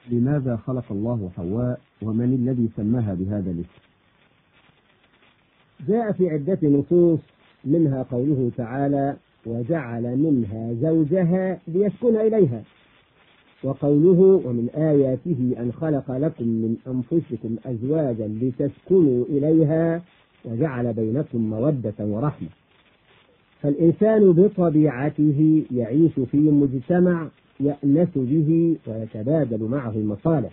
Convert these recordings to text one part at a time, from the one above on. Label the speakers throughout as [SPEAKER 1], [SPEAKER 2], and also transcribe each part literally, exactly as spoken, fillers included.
[SPEAKER 1] لماذا خلق الله حواء ومن الذي سماها بهذا الاسم؟
[SPEAKER 2] جاء في عدة نصوص منها قوله تعالى وجعل منها زوجها ليسكن إليها، وقوله ومن آياته أن خلق لكم من أنفسكم أزواجا لتسكنوا إليها وجعل بينكم مودة ورحمة. فالإنسان بطبيعته يعيش في مجتمع يأنس به ويتبادل معه المصالح،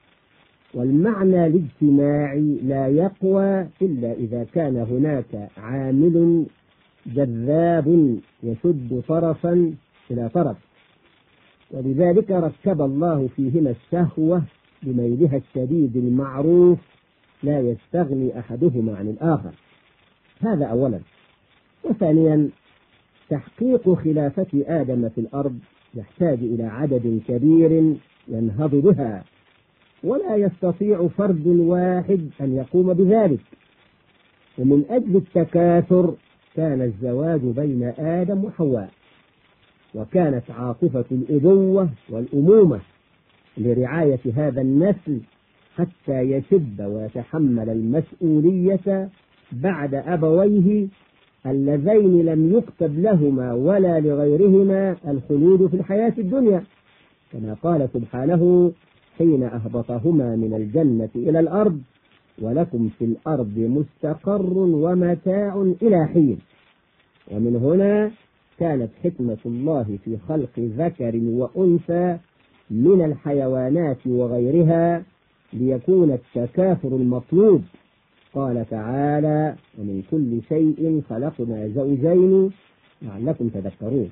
[SPEAKER 2] والمعنى الاجتماعي لا يقوى إلا إذا كان هناك عامل جذاب يشد طرفا إلى طرف، ولذلك ركب الله فيهما الشهوة بميلها الشديد المعروف لا يستغني أحدهما عن الآخر. هذا أولا. وثانيا تحقيق خلافة آدم في الأرض يحتاج إلى عدد كبير ينهض بها، ولا يستطيع فرد واحد أن يقوم بذلك، ومن أجل التكاثر كان الزواج بين آدم وحواء، وكانت عاطفة الأبوة والأمومة لرعاية هذا النسل حتى يشب ويتحمل المسؤولية بعد أبويه اللذين لم يكتب لهما ولا لغيرهما الخلود في الحياة الدنيا، كما قال سبحانه حين أهبطهما من الجنة إلى الأرض ولكم في الأرض مستقر ومتاع إلى حين. ومن هنا كانت حكمة الله في خلق ذكر وأنثى من الحيوانات وغيرها ليكون التكاثر المطلوب. قال تعالى ومن كل شيء خلقنا زوجين لعلكم تذكرون.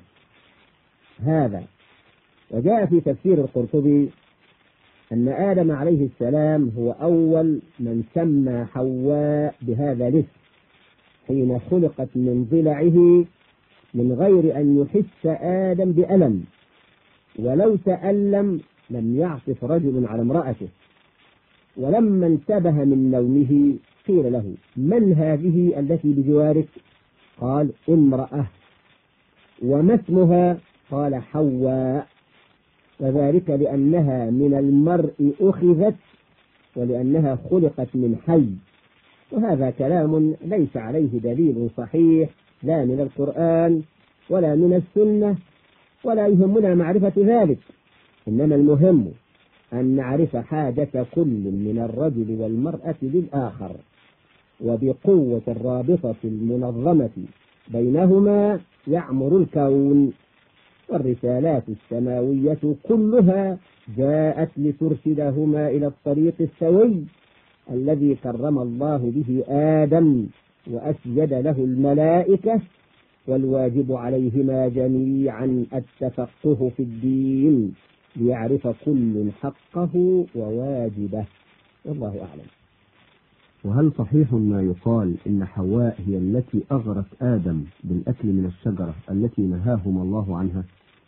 [SPEAKER 2] هذا وجاء في تفسير القرطبي أن آدم عليه السلام هو أول من سمى حواء بهذا الاسم حين خلقت من ضلعه من غير أن يحس آدم بألم، ولو تألم لم يعطف رجل على امرأته. ولما انتبه من نومه قيل له من هذه التي بجوارك؟ قال امرأة. وما اسمها؟ قال حواء، وذلك لأنها من المرء أخذت ولأنها خلقت من حي. وهذا كلام ليس عليه دليل صحيح لا من القرآن ولا من السنة، ولا يهمنا معرفة ذلك، إنما المهم أن نعرف حاجة كل من الرجل والمرأة للآخر، وبقوة الرابطة المنظمة بينهما يعمر الكون. والرسالات السماوية كلها جاءت لترشدهما إلى الطريق السوي الذي كرم الله به آدم وأسجد له الملائكة، والواجب عليهما جميعا التفقه في الدين ليعرف كل حقه وواجبه، والله أعلم.
[SPEAKER 1] وهل صحيح ما يقال إن حواء هي التي أغرت آدم بالأكل من الشجرة التي نهاهما الله عنها؟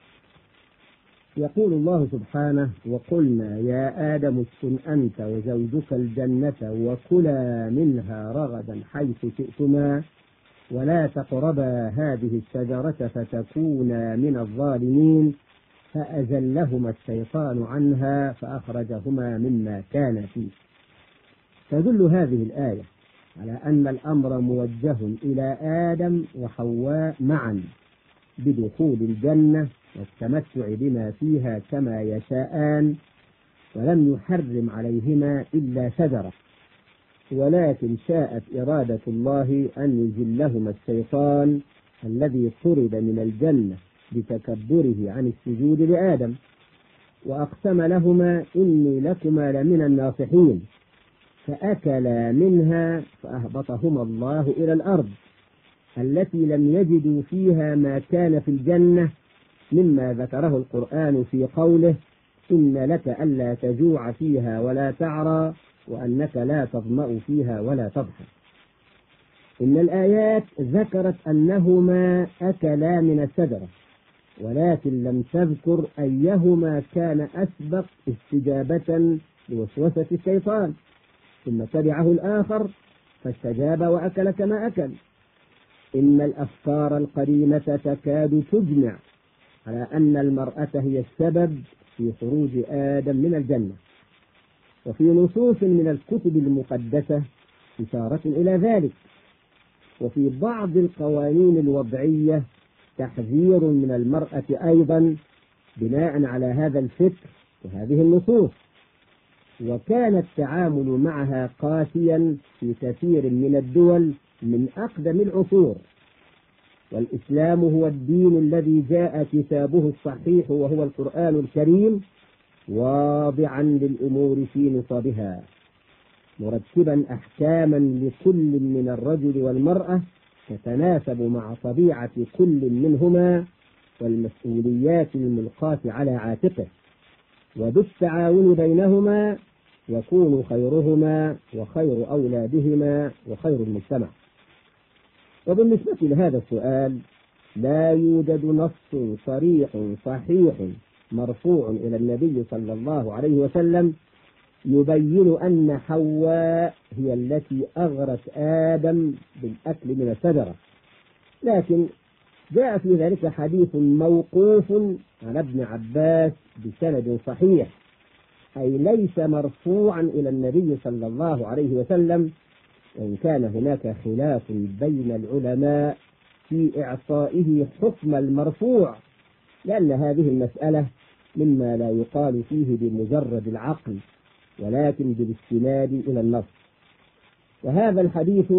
[SPEAKER 2] يقول الله سبحانه وقلنا يا آدم اسكن أنت وزوجك الجنة وكلا منها رغدا حيث شئتما ولا تقربا هذه الشجرة فتكونا من الظالمين، فأزلهما الشيطان عنها فأخرجهما مما كان فيه. تدل هذه الآية على أن الأمر موجه إلى آدم وحواء معا بدخول الجنة والتمتع بما فيها كما يشاءان، ولم يحرم عليهما إلا شجرة، ولكن شاءت إرادة الله أن يزلهما الشيطان الذي طرد من الجنة بتكبره عن السجود لآدم، وأقسم لهما إني لكما لمن الناصحين، فأكلا منها فأهبطهما الله إلى الأرض التي لم يجدوا فيها ما كان في الجنة مما ذكره القرآن في قوله إن لك ألا تجوع فيها ولا تعرى وأنك لا تظمأ فيها ولا تضحى. إن الآيات ذكرت أنهما أكلا من الشجرة، ولكن لم تذكر أيهما كان أسبق استجابة لوسوسة الشيطان، ثم تبعه الآخر فاستجاب وأكل كما أكل. إن الأفكار القديمة تكاد تجمع على أن المرأة هي السبب في خروج آدم من الجنة. وفي نصوص من الكتب المقدسة إشارة إلى ذلك، وفي بعض القوانين الوضعية تحذير من المرأة أيضا بناء على هذا الفكر وهذه النصوص. وكان التعامل معها قاسيا في كثير من الدول من أقدم العصور. والإسلام هو الدين الذي جاء كتابه الصحيح وهو القرآن الكريم واضعا للأمور في نصابها، مرتبا أحكاما لكل من الرجل والمرأة تتناسب مع طبيعة كل منهما والمسؤوليات الملقاة على عاتقه، وبالتعاون بينهما يكون خيرهما وخير أولادهما وخير المجتمع. وبالنسبة لهذا السؤال لا يوجد نص صريح صحيح مرفوع إلى النبي صلى الله عليه وسلم يبين أن حواء هي التي أغرت آدم بالأكل من الشجرة، لكن جاء في ذلك حديث موقوف على ابن عباس بسند صحيح، أي ليس مرفوعا إلى النبي صلى الله عليه وسلم، وإن كان هناك خلاف بين العلماء في إعطائه حكم المرفوع، لأن هذه المسألة مما لا يقال فيه بمجرد العقل ولكن بالاستناد إلى النص. وهذا الحديث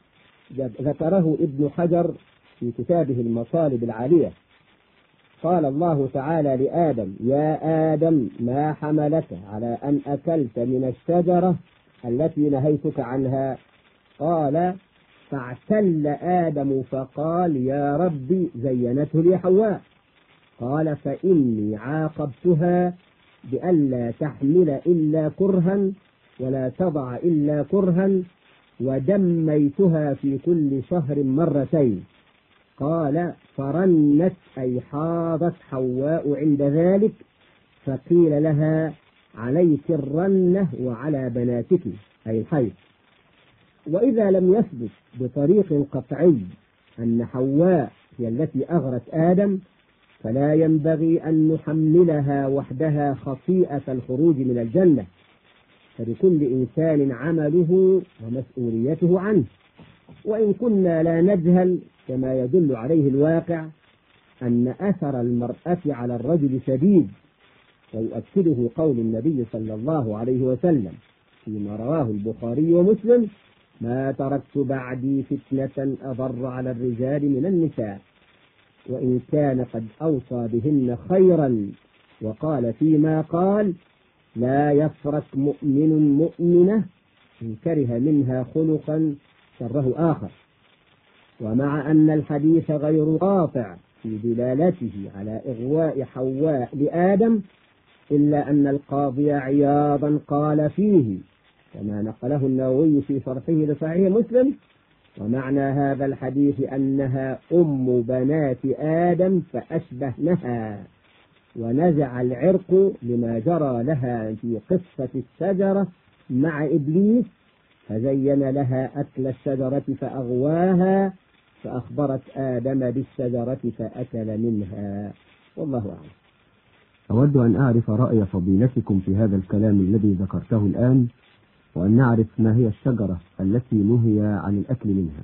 [SPEAKER 2] ذكره ابن حجر في كتابه المطالب العالية. قال الله تعالى لآدم: يا آدم ما حملك على أن أكلت من الشجرة التي نهيتك عنها؟ قال: فاعتل آدم فقال: يا ربي زينته لي حواء. قال: فإني عاقبتها بألا تحمل إلا كرها ولا تضع إلا كرها، ودميتها في كل شهر مرتين. قال: فرنت أي حاضت حواء عند ذلك، فقيل لها: عليك الرنة وعلى بناتك، أي الحيض. وإذا لم يثبت بطريق قطعي أن حواء هي التي أغرت آدم، فلا ينبغي أن نحملها وحدها خطيئة الخروج من الجنة، فلكل إنسان عمله ومسؤوليته عنه. وإن كنا لا نجهل كما يدل عليه الواقع أن أثر المرأة على الرجل شديد، ويؤكده قول النبي صلى الله عليه وسلم فيما رواه البخاري ومسلم: ما تركت بعدي فتنة أضر على الرجال من النساء، وإن كان قد أوصى بهن خيرا. وقال فيما قال: لا يفرق مؤمن مؤمنة إن كره منها خلقا شره آخر. ومع أن الحديث غير قاطع في دلالته على إغواء حواء لآدم، إلا أن القاضي عياضا قال فيه كما نقله النووي في شرحه لصحيح مسلم: ومعنى هذا الحديث أنها أم بنات آدم فأشبهنها، ونزع العرق لما جرى لها في قصة الشجرة مع إبليس، فزين لها أكل الشجرة فأغواها، فأخبرت آدم بالشجرة فأكل منها. والله أعلم.
[SPEAKER 1] أود أن أعرف رأي فضيلتكم في هذا الكلام الذي ذكرته الآن، وأن نعرف ما هي الشجرة التي نهي عن الأكل منها.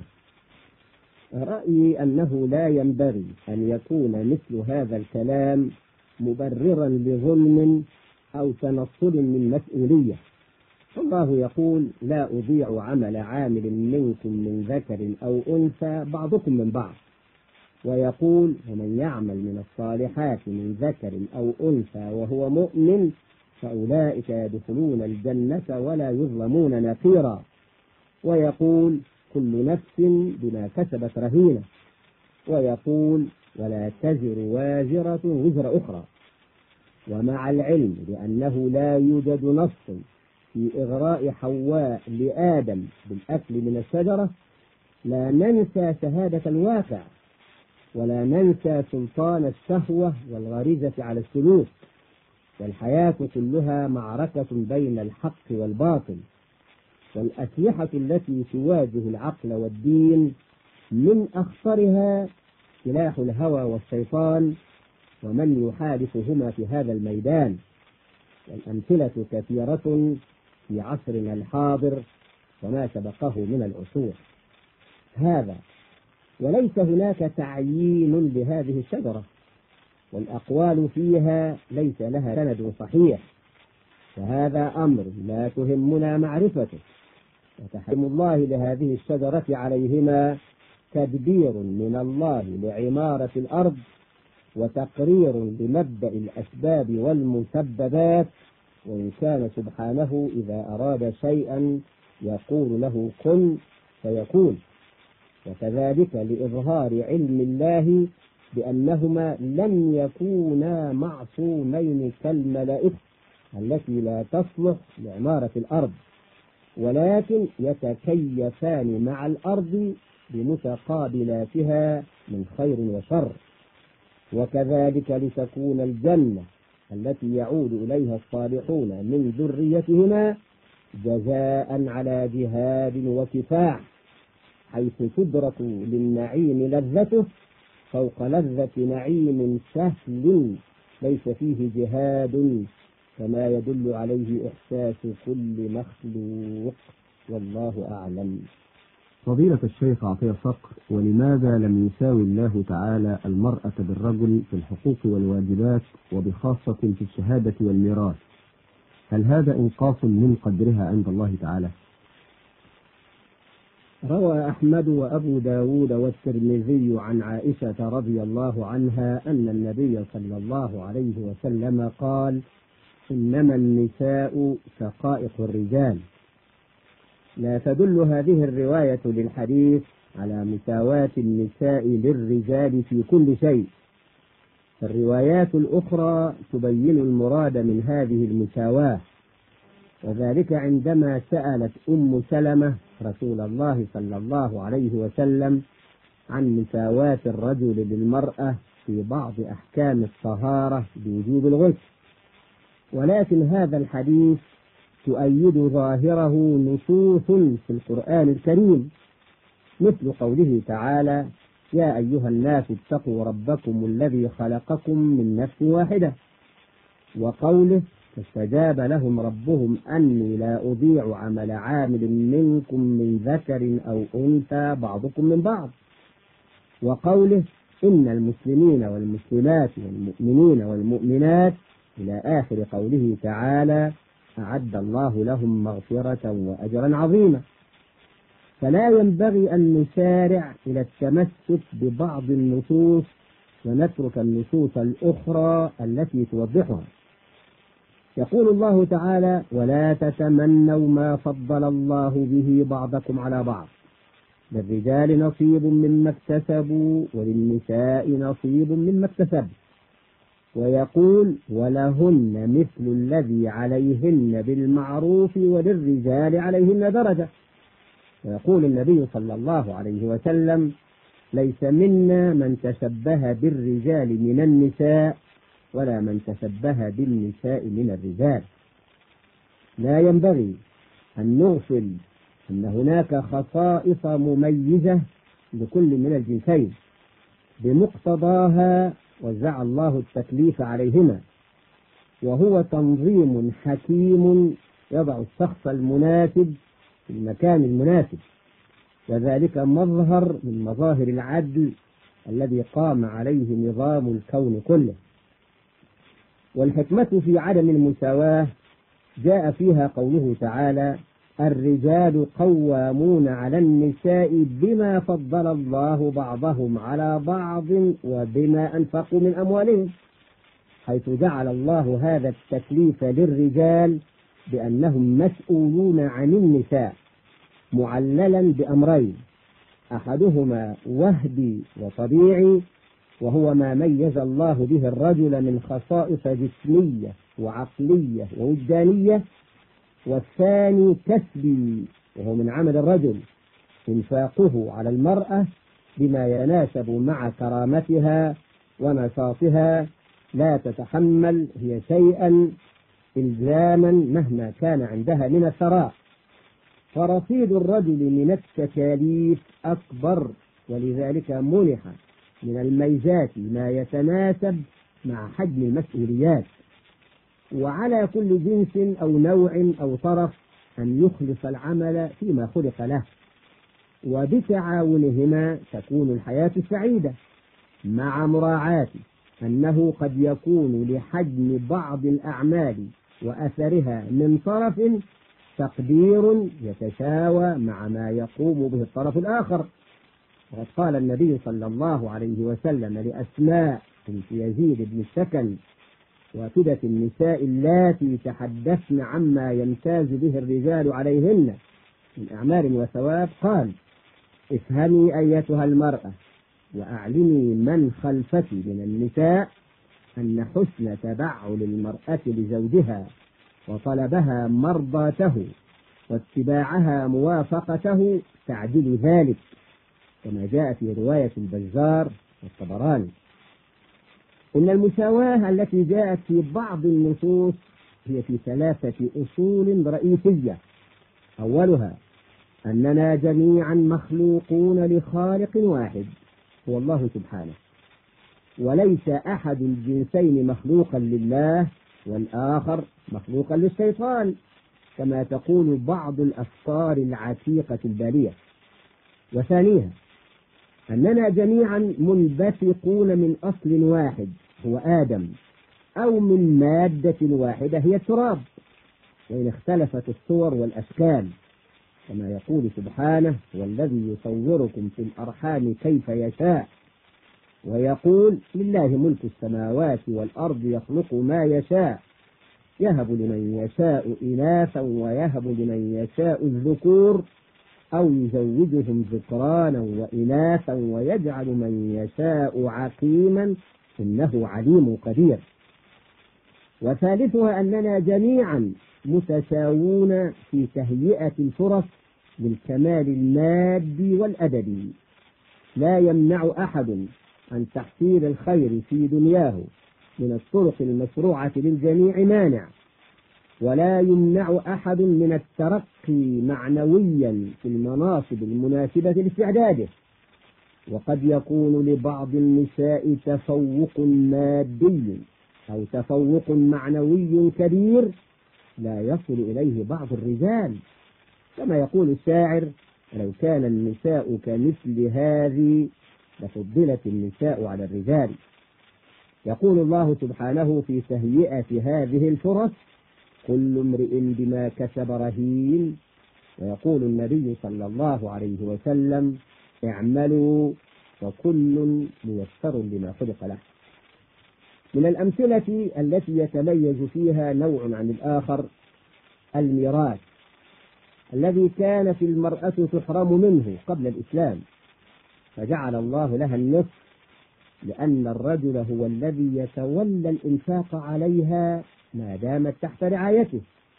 [SPEAKER 2] رأيي أنه لا ينبغي أن يكون مثل هذا الكلام مبررا لظلم أو تنصل من مسؤولية. الله يقول: لا أضيع عمل عامل منكم من ذكر أو أنثى بعضكم من بعض. ويقول: ومن يعمل من الصالحات من ذكر أو أنثى وهو مؤمن فأولئك يدخلون الجنة ولا يظلمون نقيرا. ويقول: كل نفس بما كسبت رهينة. ويقول: ولا تزر وازرة وزر أخرى. ومع العلم بأنه لا يوجد نص في إغراء حواء لآدم بالأكل من الشجرة، لا ننسى شهادة الواقع، ولا ننسى سلطان الشهوة والغريزة على السلوك. والحياة كلها معركة بين الحق والباطل، والأسلحة التي تواجه العقل والدين من أخطرها سلاح الهوى والشيطان، ومن يحالفهما في هذا الميدان. والأمثلة كثيرة في عصرنا الحاضر وما سبقه من العصور هذا، وليس هناك تعيين لهذه الشجرة، والأقوال فيها ليس لها سند صحيح، فهذا أمر لا تهمنا معرفته. وتحريم الله لهذه الشجرة عليهما تدبير من الله لعمارة الأرض، وتقرير بمبدأ الأسباب والمسببات، وإن كان سبحانه إذا أراد شيئا يقول له كن فيكون. وكذلك لإظهار علم الله بأنهما لم يكونا معصومين كالملائكة التي لا تصلح لعمارة الأرض، ولكن يتكيفان مع الأرض بمتقابلاتها من خير وشر. وكذلك لتكون الجنة التي يعود إليها الصالحون من ذريتهما جزاء على جهاد وكفاح، حيث تدرك للنعيم لذته فوق لذة نعيم سهل ليس فيه جهاد، كما يدل عليه إحساس كل مخلوق، والله أعلم.
[SPEAKER 1] فضيلة الشيخ عطية صقر، ولماذا لم يساوي الله تعالى المرأة بالرجل في الحقوق والواجبات، وبخاصة في الشهادة والميراث؟ هل هذا إنقاص من قدرها عند الله تعالى؟
[SPEAKER 2] روى أحمد وأبو داود والترمذي عن عائشة رضي الله عنها أن النبي صلى الله عليه وسلم قال: إنما النساء شقائق الرجال. لا تدل هذه الرواية للحديث على مساواة النساء للرجال في كل شيء، الروايات الأخرى تبين المراد من هذه المساواة، وذلك عندما سألت أم سلمة رسول الله صلى الله عليه وسلم عن مساواة الرجل للمرأة في بعض أحكام الطهارة بوجوب الغسل. ولكن هذا الحديث تؤيد ظاهره نصوص في القرآن الكريم، مثل قوله تعالى: يا أيها الناس اتقوا ربكم الذي خلقكم من نفس واحدة، وقوله: فاستجاب لهم ربهم أني لا أضيع عمل عامل منكم من ذكر أو أنثى بعضكم من بعض، وقوله: إن المسلمين والمسلمات والمؤمنين والمؤمنات، إلى آخر قوله تعالى: أعد الله لهم مغفرة وأجرا عظيما. فلا ينبغي أن نسارع إلى التمسك ببعض النصوص ونترك النصوص الأخرى التي توضحها. يقول الله تعالى: ولا تتمنوا ما فضل الله به بعضكم على بعض، للرجال نصيب مما اكتسبوا وللنساء نصيب مما اكتسبوا. ويقول: ولهن مثل الذي عليهن بالمعروف وللرجال عليهن درجة. ويقول النبي صلى الله عليه وسلم: ليس منا من تشبه بالرجال من النساء ولا من تشبه بالنساء من الرجال. لا ينبغي أن نغفل أن هناك خصائص مميزة لكل من الجنسين، بمقتضاها وزع الله التكليف عليهما، وهو تنظيم حكيم يضع الشخص المناسب في المكان المناسب، وذلك مظهر من مظاهر العدل الذي قام عليه نظام الكون كله. والحكمة في عدم المساواة جاء فيها قوله تعالى: الرجال قوامون على النساء بما فضل الله بعضهم على بعض وبما أنفقوا من أموالهم، حيث جعل الله هذا التكليف للرجال بأنهم مسؤولون عن النساء، معللا بأمرين: أحدهما وهبي وطبيعي، وهو ما ميز الله به الرجل من خصائص جسمية وعقلية ووجدانية، والثاني كسبي، وهو من عمل الرجل إنفاقه على المرأة بما يناسب مع كرامتها ونشاطها، لا تتحمل هي شيئا إلزاما مهما كان عندها من الثراء. فرصيد الرجل من التكاليف أكبر، ولذلك منح من الميزات ما يتناسب مع حجم المسؤوليات. وعلى كل جنس أو نوع أو طرف أن يخلص العمل فيما خلق له، وبتعاونهما تكون الحياة السعيدة، مع مراعاة أنه قد يكون لحجم بعض الأعمال وأثرها من طرف تقدير يتساوى مع ما يقوم به الطرف الآخر. وقد قال النبي صلى الله عليه وسلم لأسماء بنت يزيد بن السكن وافدة النساء اللاتي تحدثن عما يمتاز به الرجال عليهن من أعمال وثواب، قال: افهمي أيتها المرأة وأعلمي من خلفك من النساء أن حسن تبعل المرأة لزوجها وطلبها مرضاته واتباعها موافقته تعدل ذلك، كما جاء في رواية البزار والطبراني. إن المساواة التي جاءت في بعض النصوص هي في ثلاثة أصول رئيسية. أولها أننا جميعا مخلوقون لخالق واحد هو الله سبحانه، وليس أحد الجنسين مخلوقا لله والآخر مخلوقا للشيطان كما تقول بعض الأفكار العتيقة البالية. وثانيها أننا جميعا منبثقون من أصل واحد هو آدم، أو من مادة واحدة هي التراب، وإن اختلفت الصور والأشكال، كما يقول سبحانه: والذي يصوركم في الأرحام كيف يشاء، ويقول: لله ملك السماوات والأرض يخلق ما يشاء يهب لمن يشاء إناثا ويهب لمن يشاء الذكور أو يزوجهم ذكرانا وإناثا ويجعل من يشاء عقيما إنه عليم قدير. وثالثها أننا جميعا متساوون في تهيئة الفرص للكمال المادي والأدبي، لا يمنع أحد عن تحصيل الخير في دنياه من الطرق المشروعة للجميع مانع، ولا يمنع أحد من الترقي معنويا في المناصب المناسبة لاستعداده. وقد يكون لبعض النساء تفوق مادي أو تفوق معنوي كبير لا يصل إليه بعض الرجال، كما يقول الشاعر: لو كان النساء كمثل هذه لفضلت النساء على الرجال. يقول الله سبحانه في تهيئة هذه الفرص: كل امرئ بما كسب رهين. ويقول النبي صلى الله عليه وسلم: اعملوا فكل ميسر لما خلق له. من الأمثلة التي يتميز فيها نوع عن الآخر الميراث الذي كانت المرأة تحرم منه قبل الإسلام، فجعل الله لها النصف، لأن الرجل هو الذي يتولى الإنفاق عليها ما دامت تحت رعايته.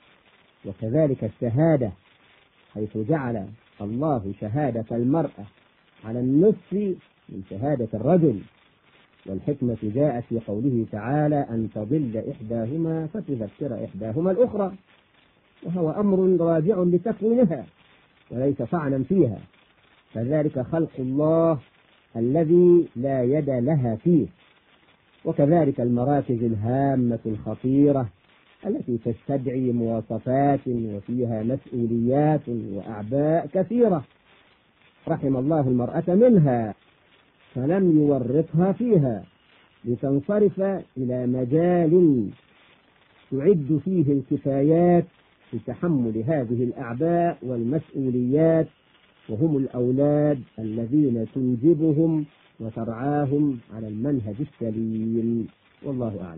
[SPEAKER 2] وكذلك الشهادة، حيث جعل الله شهادة المرأة على النصف من شهادة الرجل. والحكمة جاءت في قوله تعالى: أن تضل إحداهما فتذكر إحداهما الأخرى، وهو أمر راجع لتكوينها وليس طعنا فيها، فذلك خلق الله الذي لا يد لها فيه. وكذلك المراكز الهامة الخطيرة التي تستدعي مواصفات وفيها مسؤوليات وأعباء كثيرة، رحم الله المرأة منها فلم يورطها فيها، لتنصرف إلى مجال تعد فيه الكفايات لتحمل هذه الأعباء والمسؤوليات، وهم الأولاد الذين تنجبهم وترعاهم على المنهج السليم. والله أعلم.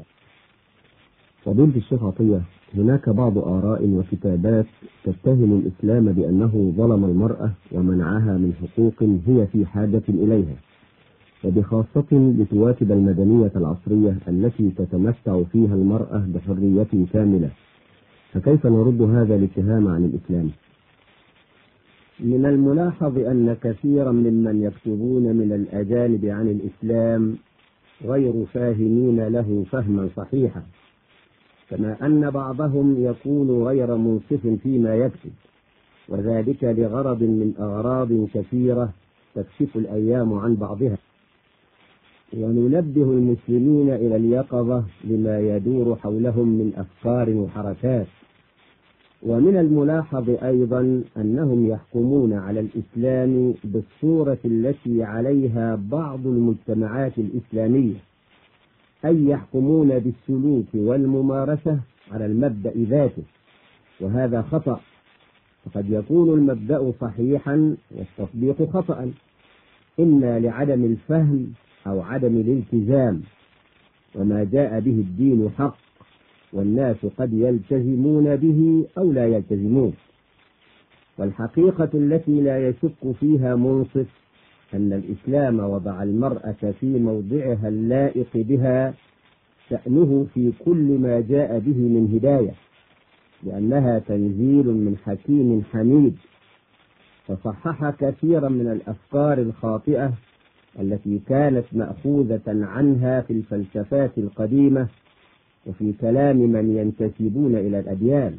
[SPEAKER 1] فضيلة الشيخ عطية، هناك بعض آراء وكتابات تتهم الإسلام بأنه ظلم المرأة ومنعها من حقوق هي في حاجة إليها، وبخاصة لتواكب المدنية العصرية التي تتمتع فيها المرأة بحرية كاملة، فكيف نرد هذا الاتهام عن الإسلام؟
[SPEAKER 2] من الملاحظ أن كثيرا ممن يكتبون من الأجانب عن الإسلام غير فاهمين له فهما صحيحا، كما أن بعضهم يكون غير منصف فيما يكتب، وذلك لغرض من أغراض كثيرة تكشف الأيام عن بعضها. وننبه المسلمين إلى اليقظة لما يدور حولهم من أفكار وحركات. ومن الملاحظ أيضا أنهم يحكمون على الإسلام بالصورة التي عليها بعض المجتمعات الإسلامية، أي يحكمون بالسلوك والممارسة على المبدأ ذاته، وهذا خطأ. فقد يكون المبدأ صحيحا والتطبيق خطأ، إما لعدم الفهم أو عدم الالتزام. وما جاء به الدين حق، والناس قد يلتزمون به أو لا يلتزمون. والحقيقة التي لا يشك فيها منصف أن الإسلام وضع المرأة في موضعها اللائق بها، شأنه في كل ما جاء به من هداية، لأنها تنزيل من حكيم حميد، فصحح كثيرا من الأفكار الخاطئة التي كانت مأخوذة عنها في الفلسفات القديمة وفي كلام من ينتسبون إلى الأديان،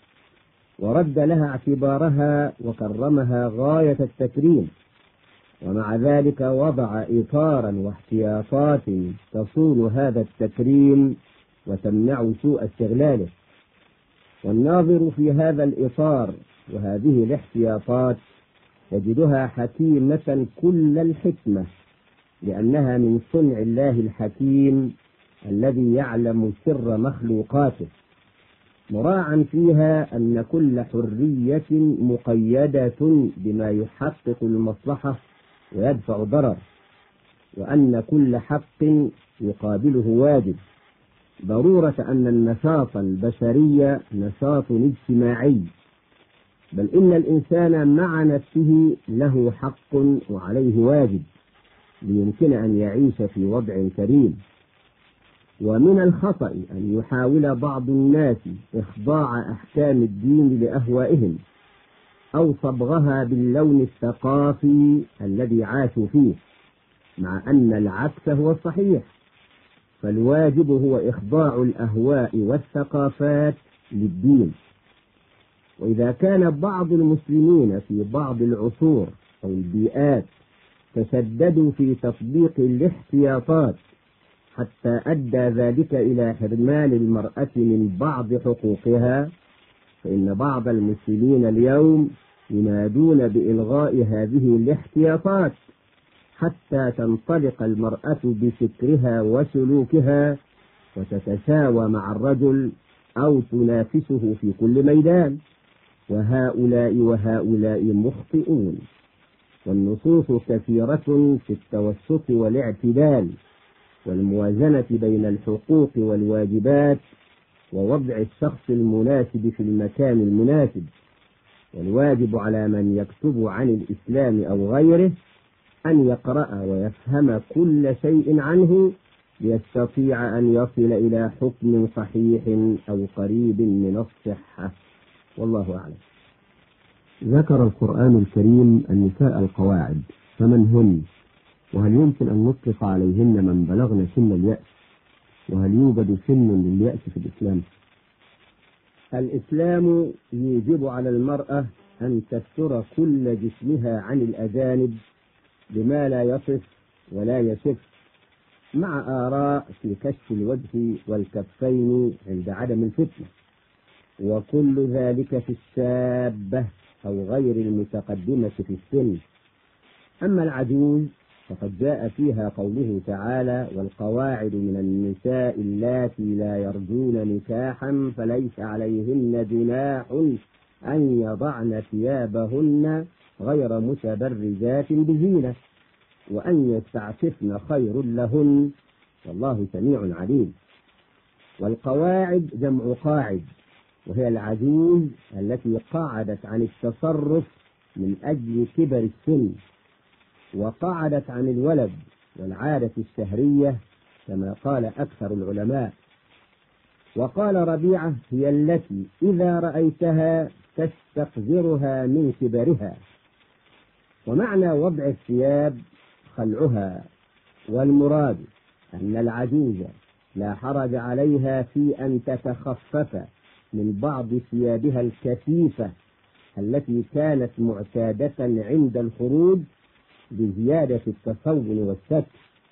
[SPEAKER 2] ورد لها اعتبارها وكرمها غاية التكريم. ومع ذلك وضع إطارا واحتياطات تصون هذا التكريم وتمنع سوء استغلاله. والناظر في هذا الإطار وهذه الاحتياطات يجدها حكيمة كل الحكمة، لأنها من صنع الله الحكيم الذي يعلم سر مخلوقاته، مراعا فيها أن كل حرية مقيدة بما يحقق المصلحة ويدفع ضرر، وأن كل حق يقابله واجب، ضرورة أن النشاط البشري نشاط اجتماعي، بل إن الإنسان مع نفسه له حق وعليه واجب ليمكن أن يعيش في وضع كريم. ومن الخطأ أن يحاول بعض الناس إخضاع أحكام الدين لأهوائهم أو صبغها باللون الثقافي الذي عاشوا فيه، مع أن العكس هو الصحيح. فالواجب هو إخضاع الأهواء والثقافات للدين. وإذا كان بعض المسلمين في بعض العصور أو البيئات تشددوا في تطبيق الاحتياطات حتى أدى ذلك إلى حرمان المرأة من بعض حقوقها، فإن بعض المسلمين اليوم ينادون بإلغاء هذه الاحتياطات حتى تنطلق المرأة بفكرها وسلوكها وتتساوى مع الرجل أو تنافسه في كل ميدان. وهؤلاء وهؤلاء مخطئون، والنصوص كثيرة في التوسط والاعتدال والموازنة بين الحقوق والواجبات ووضع الشخص المناسب في المكان المناسب. والواجب على من يكتب عن الإسلام أو غيره أن يقرأ ويفهم كل شيء عنه ليستطيع أن يصل إلى حكم صحيح أو قريب من الصحة، والله أعلم.
[SPEAKER 1] ذكر القرآن الكريم النساء القواعد، فمن هن؟ وهل يمكن أن نطلق عليهن من بلغن سن اليأس؟ وهل يوجد سن لليأس في الإسلام؟
[SPEAKER 2] الإسلام يوجب على المرأة أن تستر كل جسمها عن الأجانب بما لا يصف ولا يشف، مع آراء في كشف الوجه والكفين عند عدم الفتنة، وكل ذلك في الشابة أو غير المتقدمة في السن. أما العجوز فقد جاء فيها قوله تعالى: والقواعد من النساء اللاتي لا يرجون نكاحا فليس عليهن جناح أن يضعن ثيابهن غير متبرجات بزينة وأن يستعففن خير لهن والله سميع عليم. والقواعد جمع قاعد، وهي العجوز التي قعدت عن التصرف من أجل كبر السن، وقعدت عن الولد والعادة الشهرية كما قال أكثر العلماء. وقال ربيعة: هي التي إذا رأيتها تستقذرها من كبرها. ومعنى وضع الثياب خلعها، والمراد أن العجوز لا حرج عليها في أن تتخفف من بعض ثيابها الكثيفة التي كانت معتادة عند الخروج بزيادة التصون والستر،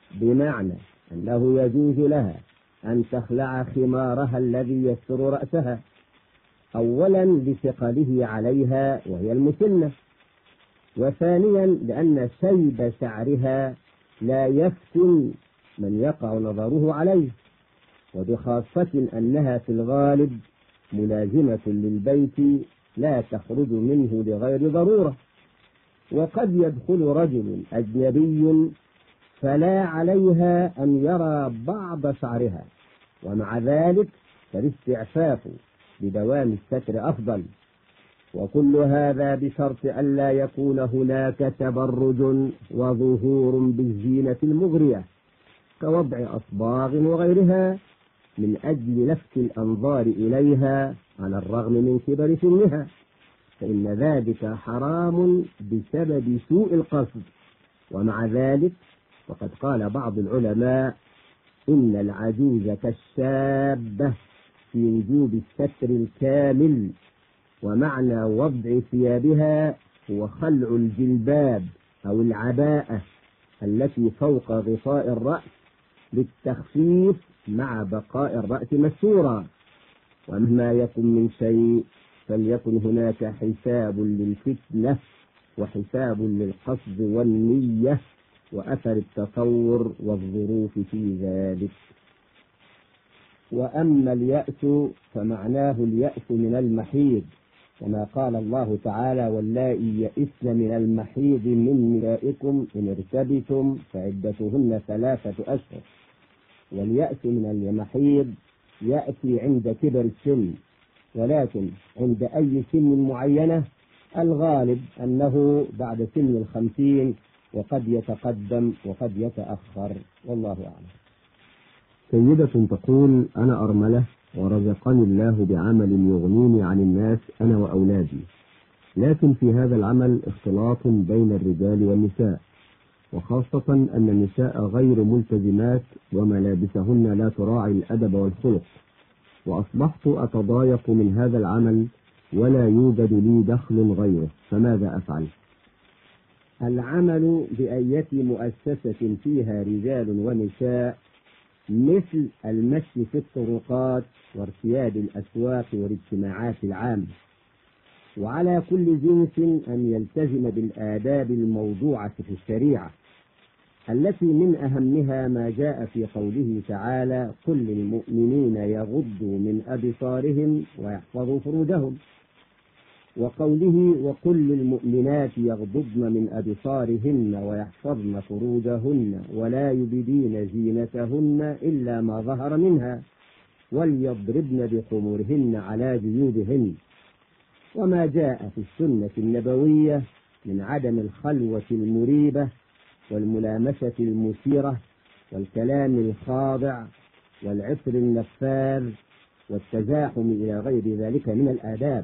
[SPEAKER 2] بمعنى أنه يجوز لها أن تخلع خمارها الذي يستر رأسها، أولا لثقله عليها وهي المسنة، وثانيا لأن شيب شعرها لا يفتن من يقع نظره عليه، وبخاصة أنها في الغالب ملازمة للبيت لا تخرج منه لغير ضرورة. وقد يدخل رجل أجنبي فلا عليها أن يرى بعض شعرها، ومع ذلك فالاستعفاف بدوام الستر أفضل، وكل هذا بشرط ألا يكون هناك تبرج وظهور بالزينة المغرية كوضع أصباغ وغيرها من أجل لفت الأنظار إليها على الرغم من كبر سنها، فإن ذلك حرام بسبب سوء القصد. ومع ذلك وقد قال بعض العلماء إن العجوز كالشابة في وجوب الستر الكامل، ومعنى وضع ثيابها هو خلع الجلباب أو العباءة التي فوق غطاء الرأس للتخفيف مع بقاء الرأس مستورا. ومهما يكن من شيء فليكن هناك حساب للفتنة وحساب للقصد والنية وأثر التصور والظروف في ذلك. وأما اليأس فمعناه اليأس من المحيض، كما قال الله تعالى: واللائي يئسن من المحيض من نسائكم إن ارتبتم فعدتهن ثلاثة أشهر. واليأس من المحيض يأتي عند كبر السن، ولكن عند أي سن معينة الغالب أنه بعد سن الخمسين، وقد يتقدم وقد يتأخر، والله أعلم.
[SPEAKER 1] سيدة تقول: أنا أرملة ورزقني الله بعمل يغنيني عن الناس أنا وأولادي، لكن في هذا العمل اختلاط بين الرجال والنساء، وخاصة أن النساء غير ملتزمات وملابسهن لا تراعي الأدب والخلق، وأصبحت أتضايق من هذا العمل ولا يوجد لي دخل غيره، فماذا أفعل؟
[SPEAKER 2] العمل بأية مؤسسة فيها رجال ونساء مثل المشي في الطرقات وارتياد الأسواق والاجتماعات العامة، وعلى كل جنس أن يلتزم بالآداب الموضوعة في الشريعة، التي من أهمها ما جاء في قوله تعالى: قل للمؤمنين يغضوا من أبصارهم ويحفظوا فروجهم، وقوله: وقل للمؤمنات يغضضن من أبصارهن ويحفظن فروجهن ولا يبدين زينتهن إلا ما ظهر منها وليضربن بخمورهن على جيوبهن، وما جاء في السنة النبوية من عدم الخلوة المريبة والملامسة المثيرة والكلام الخاضع والعطر النفاذ والتزاحم إلى غير ذلك من الآداب.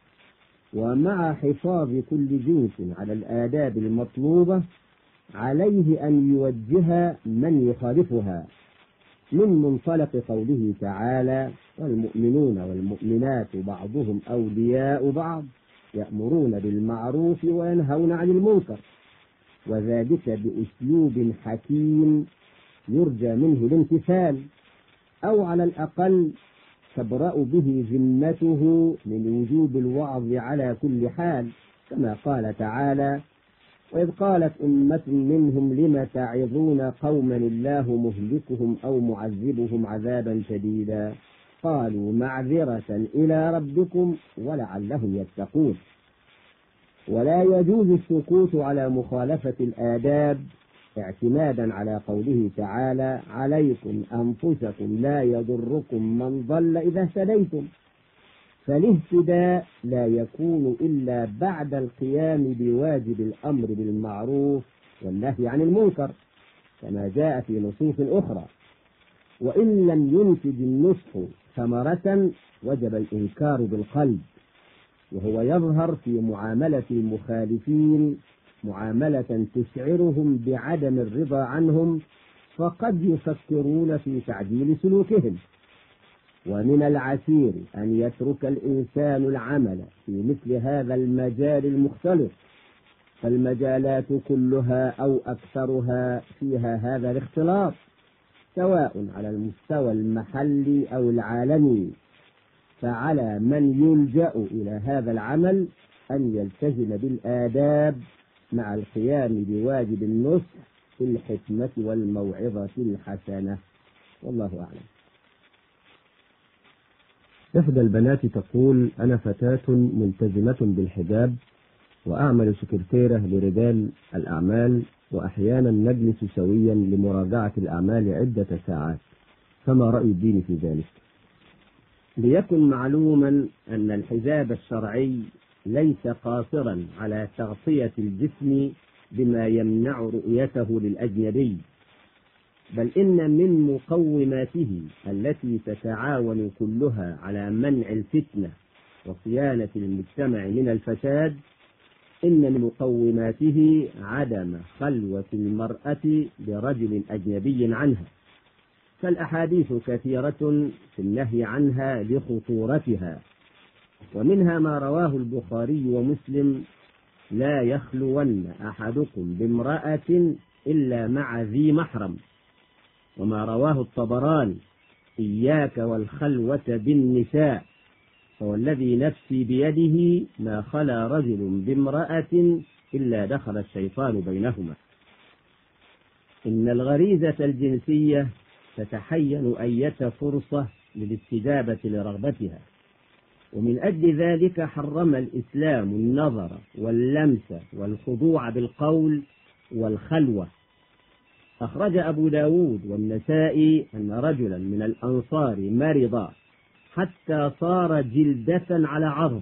[SPEAKER 2] ومع حفاظ كل جنس على الآداب المطلوبة عليه أن يوجه من يخالفها من منطلق قوله تعالى: والمؤمنون والمؤمنات بعضهم أولياء بعض يأمرون بالمعروف وينهون عن المنكر، وذلك بأسلوب حكيم يرجى منه الامتثال، أو على الأقل تبرأ به ذمته من وجوب الوعظ على كل حال، كما قال تعالى: وإذ قالت أمة منهم لم تعظون قوما الله مهلكهم أو معذبهم عذابا شديدا قالوا معذرة إلى ربكم ولعلهم يتقون. ولا يجوز السكوت على مخالفة الآداب اعتمادا على قوله تعالى: عليكم أنفسكم لا يضركم من ضل إذا اهتديتم، فالاهتداء لا يكون إلا بعد القيام بواجب الأمر بالمعروف والنهي عن المنكر، كما جاء في نصوص أخرى. وإن لم ينتج النصح ثمرة وجب الإنكار بالقلب، وهو يظهر في معاملة المخالفين معاملة تشعرهم بعدم الرضا عنهم، فقد يفكرون في تعديل سلوكهم. ومن العسير أن يترك الإنسان العمل في مثل هذا المجال المختلط فالمجالات كلها أو أكثرها فيها هذا الاختلاط، سواء على المستوى المحلي أو العالمي. فعلى من يلجأ إلى هذا العمل أن يلتزم بالآداب مع القيام بواجب النصح في الحكمة والموعظة الحسنة. والله أعلم.
[SPEAKER 1] إحدى البنات تقول: أنا فتاة ملتزمة بالحجاب وأعمل سكرتيرة لرجال الأعمال، وأحيانا نجلس سويا لمراجعة الأعمال عدة ساعات، فما رأي الدين في ذلك؟
[SPEAKER 2] ليكن معلوما أن الحجاب الشرعي ليس قاصرا على تغطية الجسم بما يمنع رؤيته للأجنبي، بل إن من مقوماته التي تتعاون كلها على منع الفتنة وصيانة المجتمع من الفساد، إن من مقوماته عدم خلوة المرأة برجل أجنبي عنها، فالأحاديث كثيرة في النهي عنها لخطورتها، ومنها ما رواه البخاري ومسلم: لا يخلون أحدكم بامرأة إلا مع ذي محرم، وما رواه الطبراني: إياك والخلوة بالنساء، فوالذي نفسي بيده ما خلا رجل بامرأة إلا دخل الشيطان بينهما. إن الغريزة الجنسية تتحين أية فرصة للاستجابة لرغبتها، ومن أجل ذلك حرم الإسلام النظر واللمس والخضوع بالقول والخلوة. أخرج أبو داود والنسائي أن رجلا من الأنصار مرض حتى صار جلدة على عظم،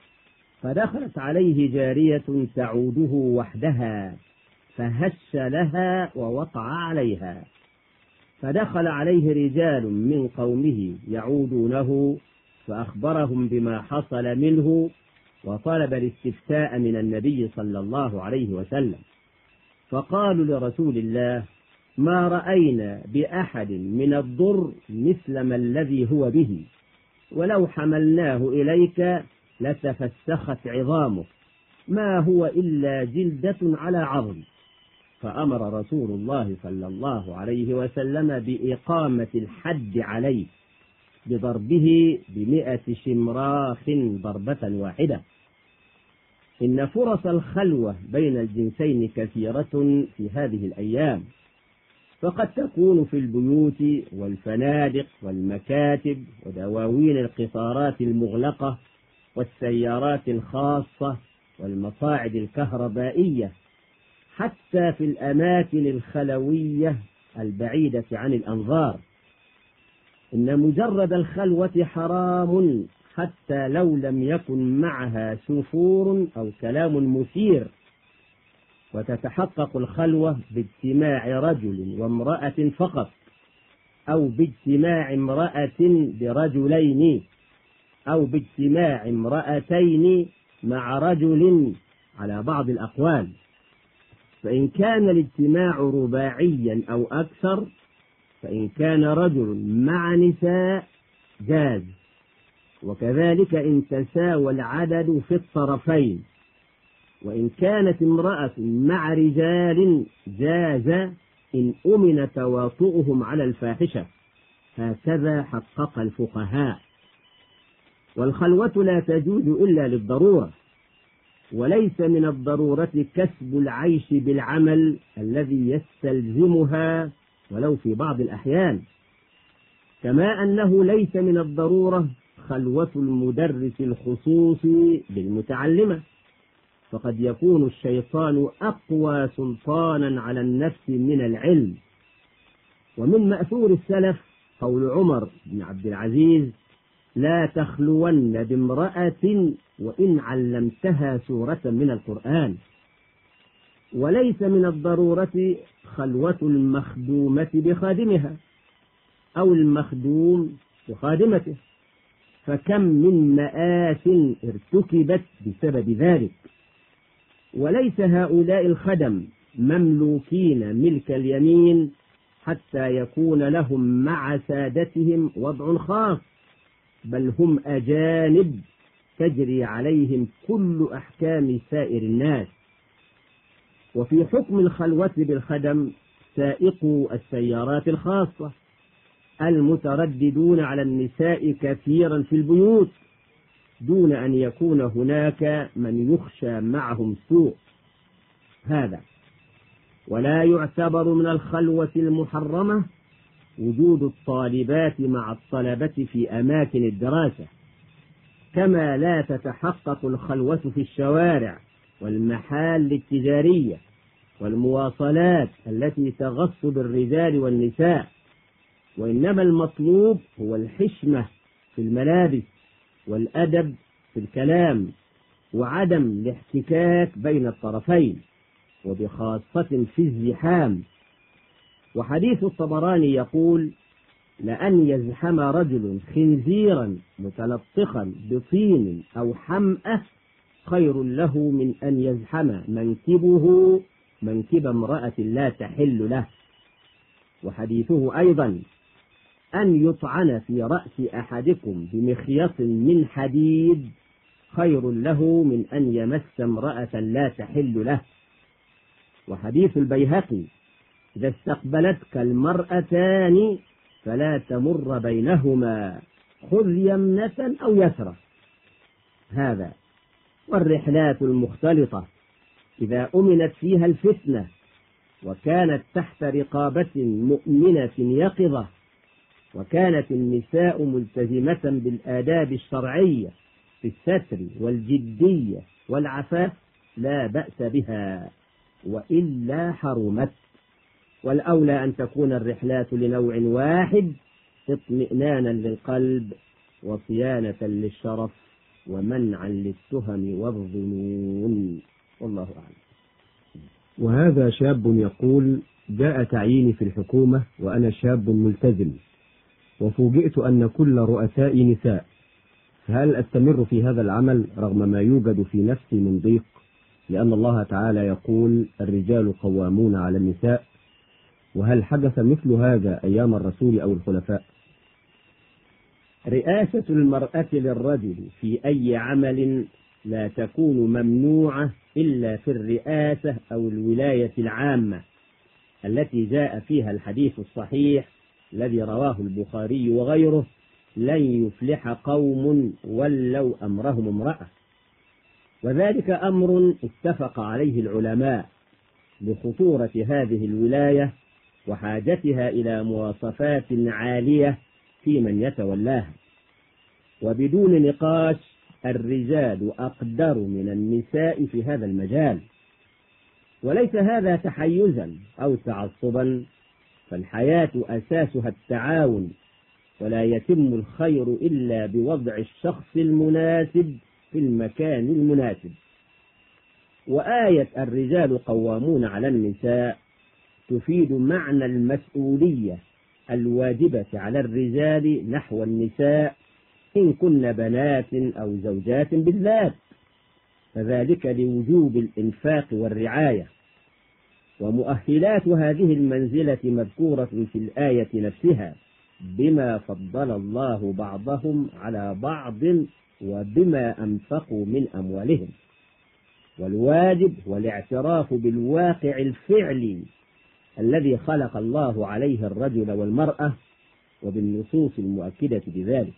[SPEAKER 2] فدخلت عليه جارية تعوده وحدها فهش لها ووقع عليها، فدخل عليه رجال من قومه يعودونه فأخبرهم بما حصل منه، وطلب الاستفتاء من النبي صلى الله عليه وسلم، فقالوا لرسول الله: ما رأينا بأحد من الضر مثل ما الذي هو به، ولو حملناه إليك لتفسخت عظامه، ما هو إلا جلدة على عظم. فأمر رسول الله صلى الله عليه وسلم بإقامة الحد عليه بضربه بمئة شمراخ ضربة واحدة. إن فرص الخلوة بين الجنسين كثيرة في هذه الأيام، فقد تكون في البيوت والفنادق والمكاتب ودواوين القطارات المغلقة والسيارات الخاصة والمصاعد الكهربائية، حتى في الأماكن الخلوية البعيدة عن الأنظار. إن مجرد الخلوة حرام حتى لو لم يكن معها سفور أو كلام مثير، وتتحقق الخلوة باجتماع رجل وامرأة فقط، أو باجتماع امرأة برجلين، أو باجتماع امرأتين مع رجل على بعض الأقوال. فإن كان الاجتماع رباعيا أو أكثر، فإن كان رجل مع نساء جاز، وكذلك إن تساوى العدد في الطرفين. وإن كانت امرأة مع رجال جاز إن أمن تواطؤهم على الفاحشة، هكذا حقق الفقهاء. والخلوة لا تجوز إلا للضرورة، وليس من الضرورة كسب العيش بالعمل الذي يستلزمها ولو في بعض الأحيان، كما أنه ليس من الضرورة خلوة المدرس الخصوصي بالمتعلمة، فقد يكون الشيطان أقوى سلطانا على النفس من العلم. ومن مأثور السلف قول عمر بن عبد العزيز: لا تخلون بامرأة وإن علمتها سورة من القرآن. وليس من الضرورة خلوة المخدومة بخادمها أو المخدوم بخادمته، فكم من مآس ارتكبت بسبب ذلك. وليس هؤلاء الخدم مملوكين ملك اليمين حتى يكون لهم مع سادتهم وضع خاص، بل هم أجانب تجري عليهم كل أحكام سائر الناس، وفي حكم الخلوة بالخدم سائقو السيارات الخاصة المترددون على النساء كثيرا في البيوت دون أن يكون هناك من يخشى معهم سوء هذا. ولا يعتبر من الخلوة المحرمة وجود الطالبات مع الطلبة في أماكن الدراسة، كما لا تتحقق الخلوة في الشوارع والمحال التجارية والمواصلات التي تغص بالرجال والنساء، وإنما المطلوب هو الحشمة في الملابس والأدب في الكلام وعدم الاحتكاك بين الطرفين وبخاصة في الزحام. وحديث الطبراني يقول: لأن يزحم رجل خنزيرا متلطخا بطين أو حمأة خير له من أن يزحم منكبه منكب امرأة لا تحل له. وحديثه أيضا: أن يطعن في رأس أحدكم بمخيط من حديد خير له من أن يمس امرأة لا تحل له. وحديث البيهقي: إذا استقبلتك المرأتان فلا تمر بينهما، خذ يمنة أو يسرة هذا. والرحلات المختلطة إذا أمنت فيها الفتنة وكانت تحت رقابة مؤمنة يقظة، وكانت النساء ملتزمة بالآداب الشرعية في الستر والجدية والعفاف، لا بأس بها، وإلا حرمت. والأولى أن تكون الرحلات لنوع واحد اطمئنانا للقلب وصيانة للشرف ومنعا للتهم والظنون، والله أعلم.
[SPEAKER 1] وهذا شاب يقول: جاء تعييني في الحكومة وأنا شاب ملتزم، وفوجئت أن كل رؤسائي نساء، هل أستمر في هذا العمل رغم ما يوجد في نفسي من ضيق؟ لأن الله تعالى يقول: الرجال قوامون على النساء. وهل حدث مثل هذا أيام الرسول أو الخلفاء؟
[SPEAKER 2] رئاسة المرأة للرجل في أي عمل لا تكون ممنوعة إلا في الرئاسة أو الولاية العامة التي جاء فيها الحديث الصحيح الذي رواه البخاري وغيره: لن يفلح قوم ولوا أمرهم امرأة. وذلك أمر اتفق عليه العلماء لخطورة هذه الولاية وحاجتها إلى مواصفات عالية في من يتولاها. وبدون نقاش الرجال أقدر من النساء في هذا المجال، وليس هذا تحيزا أو تعصبا، فالحياة أساسها التعاون، ولا يتم الخير إلا بوضع الشخص المناسب في المكان المناسب. وآية الرجال قوامون على النساء تفيد معنى المسؤولية الواجبة على الرجال نحو النساء إن كن بنات أو زوجات بالذات، فذلك لوجوب الإنفاق والرعاية. ومؤهلات هذه المنزلة مذكورة في الآية نفسها: بما فضل الله بعضهم على بعض وبما أنفقوا من أموالهم. والواجب هو الاعتراف بالواقع الفعلي الذي خلق الله عليه الرجل والمرأة، وبالنصوص المؤكدة بذلك.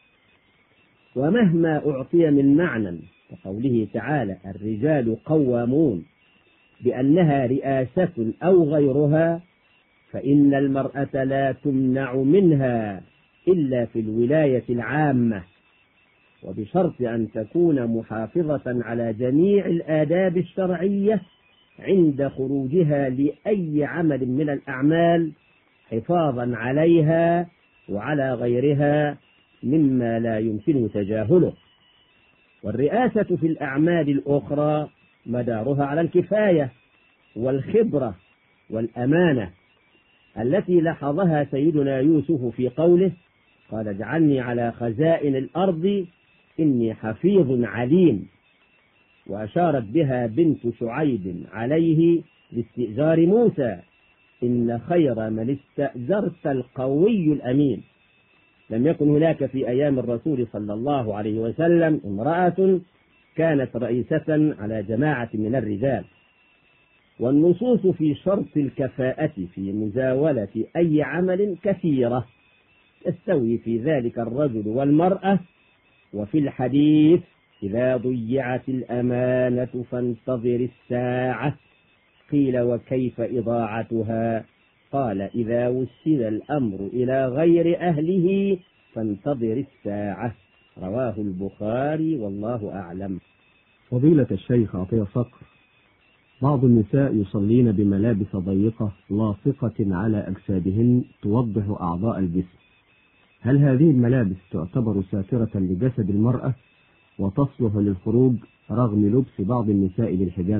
[SPEAKER 2] ومهما أعطي من معنى كقوله تعالى: الرجال قوامون، بأنها رئاسة أو غيرها، فإن المرأة لا تمنع منها إلا في الولاية العامة، وبشرط أن تكون محافظة على جميع الآداب الشرعية عند خروجها لأي عمل من الأعمال، حفاظا عليها وعلى غيرها مما لا يمكن تجاهله. والرئاسة في الأعمال الأخرى مدارها على الكفاية والخبرة والأمانة التي لاحظها سيدنا يوسف في قوله: قال اجعلني على خزائن الأرض إني حفيظ عليم. وأشارت بها بنت شعيب عليه لاستئجار موسى: إن خير من استأجرت القوي الأمين. لم يكن هناك في أيام الرسول صلى الله عليه وسلم امرأة كانت رئيسة على جماعة من الرجال. والنصوص في شرط الكفاءة في مزاولة أي عمل كثيرة، يستوي في ذلك الرجل والمرأة. وفي الحديث: إذا ضيعت الأمانة فانتظر الساعة. قيل: وكيف إضاعتها؟ قال: إذا وسد الأمر إلى غير أهله فانتظر الساعة. رواه البخاري، والله أعلم.
[SPEAKER 1] فضيلة الشيخ عطية صقر، بعض النساء يصلين بملابس ضيقة لاصقة على أجسادهن توضح أعضاء الجسم، هل هذه الملابس تعتبر ساترة لجسد المرأة وتصلح للخروج رغم لبس بعض النساء للحجاب؟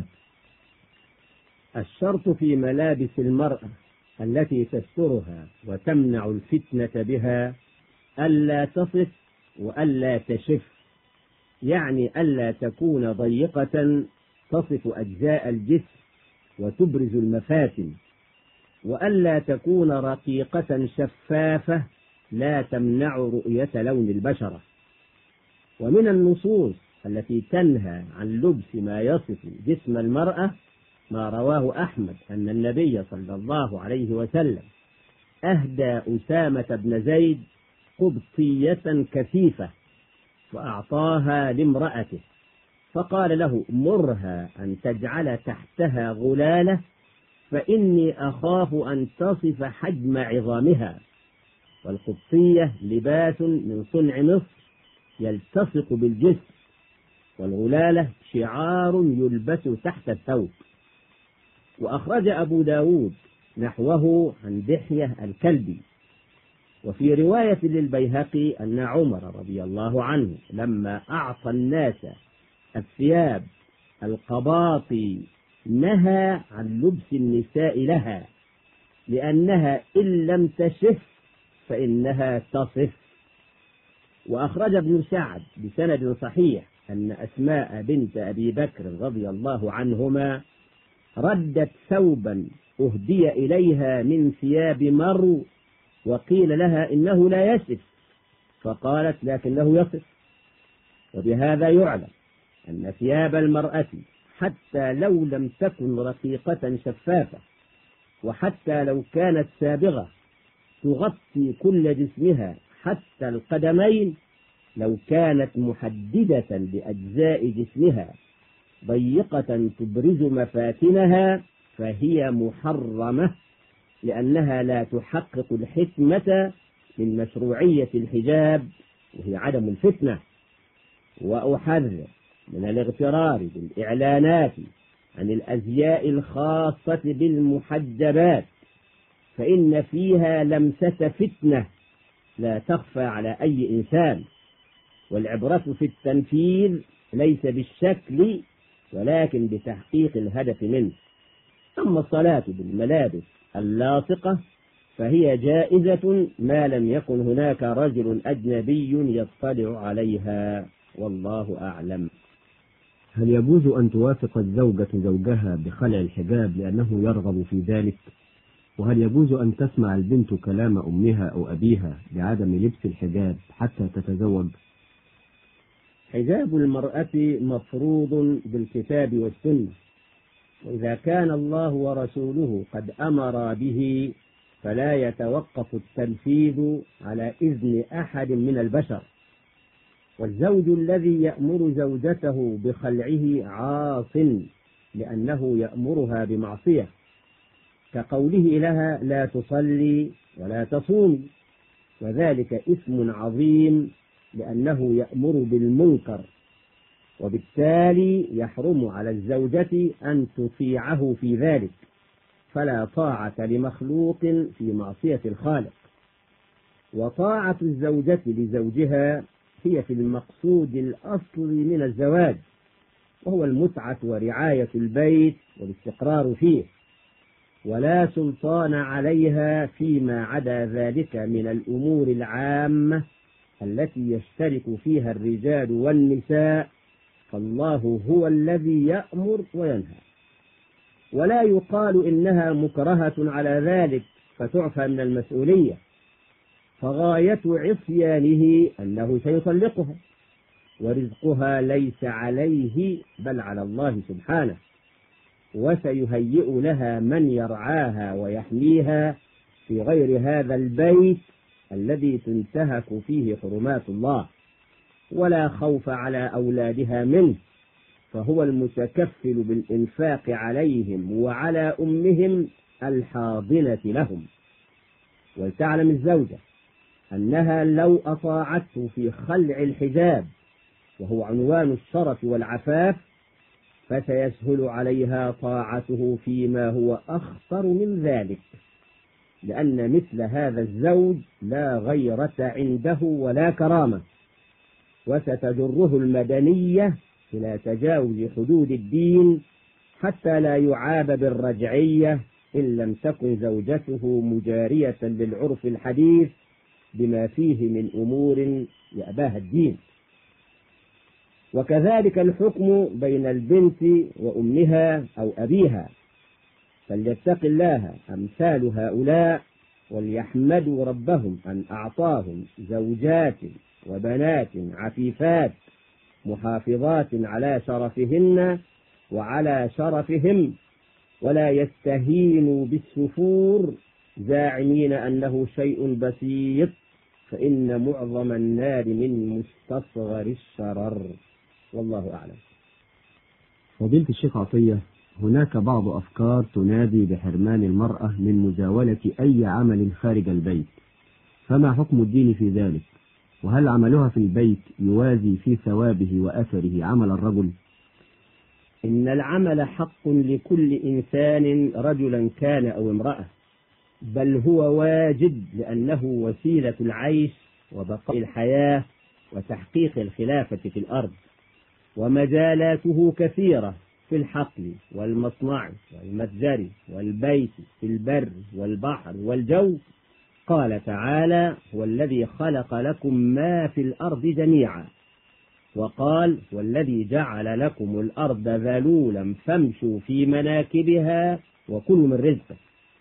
[SPEAKER 2] الشرط في ملابس المرأة التي تسترها وتمنع الفتنة بها ألا تصف وألا تشف، يعني ألا تكون ضيقة تصف أجزاء الجسم وتبرز المفاتن، وألا تكون رقيقة شفافة لا تمنع رؤية لون البشرة. ومن النصوص التي تنهى عن لبس ما يصف جسم المرأة ما رواه أحمد أن النبي صلى الله عليه وسلم أهدى أسامة بن زيد قبطية كثيفة وأعطاها لامرأته، فقال له: مرها أن تجعل تحتها غلالة فإني أخاف أن تصف حجم عظامها. والقبطية لباس من صنع مصر يلتصق بالجسم، والغلالة شعار يلبس تحت الثوب. وأخرج أبو داود نحوه عن دحية الكلبي. وفي رواية للبيهقي أن عمر رضي الله عنه لما أعطى الناس الثياب القباطي نهى عن لبس النساء لها، لأنها إن لم تشف فإنها تصف. وأخرج ابن سعد بسند صحيح أن أسماء بنت أبي بكر رضي الله عنهما ردت ثوبا أهدي إليها من ثياب مرو، وقيل لها إنه لا يصف، فقالت: لكنه يصف. وبهذا يعلم أن ثياب المرأة حتى لو لم تكن رقيقة شفافة، وحتى لو كانت سابغة تغطي كل جسمها حتى القدمين، لو كانت محددة لأجزاء جسمها ضيقة تبرز مفاتنها فهي محرمة، لأنها لا تحقق الحكمة من مشروعية الحجاب، وهي عدم الفتنة. وأحذر من الاغترار بالإعلانات عن الأزياء الخاصة بالمحجبات، فإن فيها لمسة فتنة لا تخفى على أي إنسان، والعبرة في التنفيذ ليس بالشكل ولكن بتحقيق الهدف منه. أما الصلاة بالملابس اللاصقة فهي جائزة ما لم يكن هناك رجل أجنبي يطلع عليها، والله أعلم.
[SPEAKER 1] هل يجوز أن توافق الزوجة زوجها بخلع الحجاب لأنه يرغب في ذلك؟ وهل يجوز أن تسمع البنت كلام أمها أو أبيها بعدم لبس الحجاب حتى تتزوج؟
[SPEAKER 2] حجاب المرأة مفروض بالكتاب والسنة، وإذا كان الله ورسوله قد أمر به فلا يتوقف التنفيذ على إذن أحد من البشر. والزوج الذي يأمر زوجته بخلعه عاص، لأنه يأمرها بمعصية، كقوله لها: لا تصلي ولا تصومي، وذلك إثم عظيم لأنه يأمر بالمنكر، وبالتالي يحرم على الزوجة أن تطيعه في ذلك، فلا طاعة لمخلوق في معصية الخالق. وطاعة الزوجة لزوجها هي في المقصود الأصلي من الزواج، وهو المتعة ورعاية البيت والاستقرار فيه، ولا سلطان عليها فيما عدا ذلك من الأمور العامة التي يشترك فيها الرجال والنساء، فالله هو الذي يأمر وينهى. ولا يقال إنها مكرهة على ذلك فتعفى من المسؤولية، فغاية عصيانه أنه سيطلقها، ورزقها ليس عليه بل على الله سبحانه. وسيهيئ لها من يرعاها ويحميها في غير هذا البيت الذي تنتهك فيه حرمات الله، ولا خوف على أولادها منه، فهو المتكفل بالإنفاق عليهم وعلى أمهم الحاضنة لهم. ولتعلم الزوجة أنها لو أطاعته في خلع الحجاب، وهو عنوان الشرف والعفاف، فسيسهل عليها طاعته فيما هو أخطر من ذلك، لأن مثل هذا الزوج لا غيرة عنده ولا كرامة، وستجره المدنية إلى تجاوز حدود الدين حتى لا يعاب بالرجعية إن لم تكن زوجته مجارية للعرف الحديث بما فيه من أمور يأباها الدين. وكذلك الحكم بين البنت وأمها أو أبيها، فليتق الله أمثال هؤلاء وليحمدوا ربهم أن أعطاهم زوجات وبنات عفيفات محافظات على شرفهن وعلى شرفهم، ولا يستهينوا بالسفور زاعمين أنه شيء بسيط، فإن معظم النار من مستصغر الشرر، والله أعلم.
[SPEAKER 1] فضيلة الشيخ عطية، هناك بعض أفكار تنادي بحرمان المرأة من مزاولة أي عمل خارج البيت، فما حكم الدين في ذلك؟ وهل عملها في البيت يوازي في ثوابه وأثره عمل الرجل؟
[SPEAKER 2] إن العمل حق لكل إنسان رجلا كان أو امرأة، بل هو واجب لأنه وسيلة العيش وبقاء الحياة وتحقيق الخلافة في الأرض، ومجالاته كثيرة في الحقل والمصنع والمتجر والبيت، في البر والبحر والجو. قال تعالى: هو الذي خلق لكم ما في الأرض جميعا، وقال: والذي جعل لكم الأرض ذلولا فامشوا في مناكبها وكلوا من رزقه.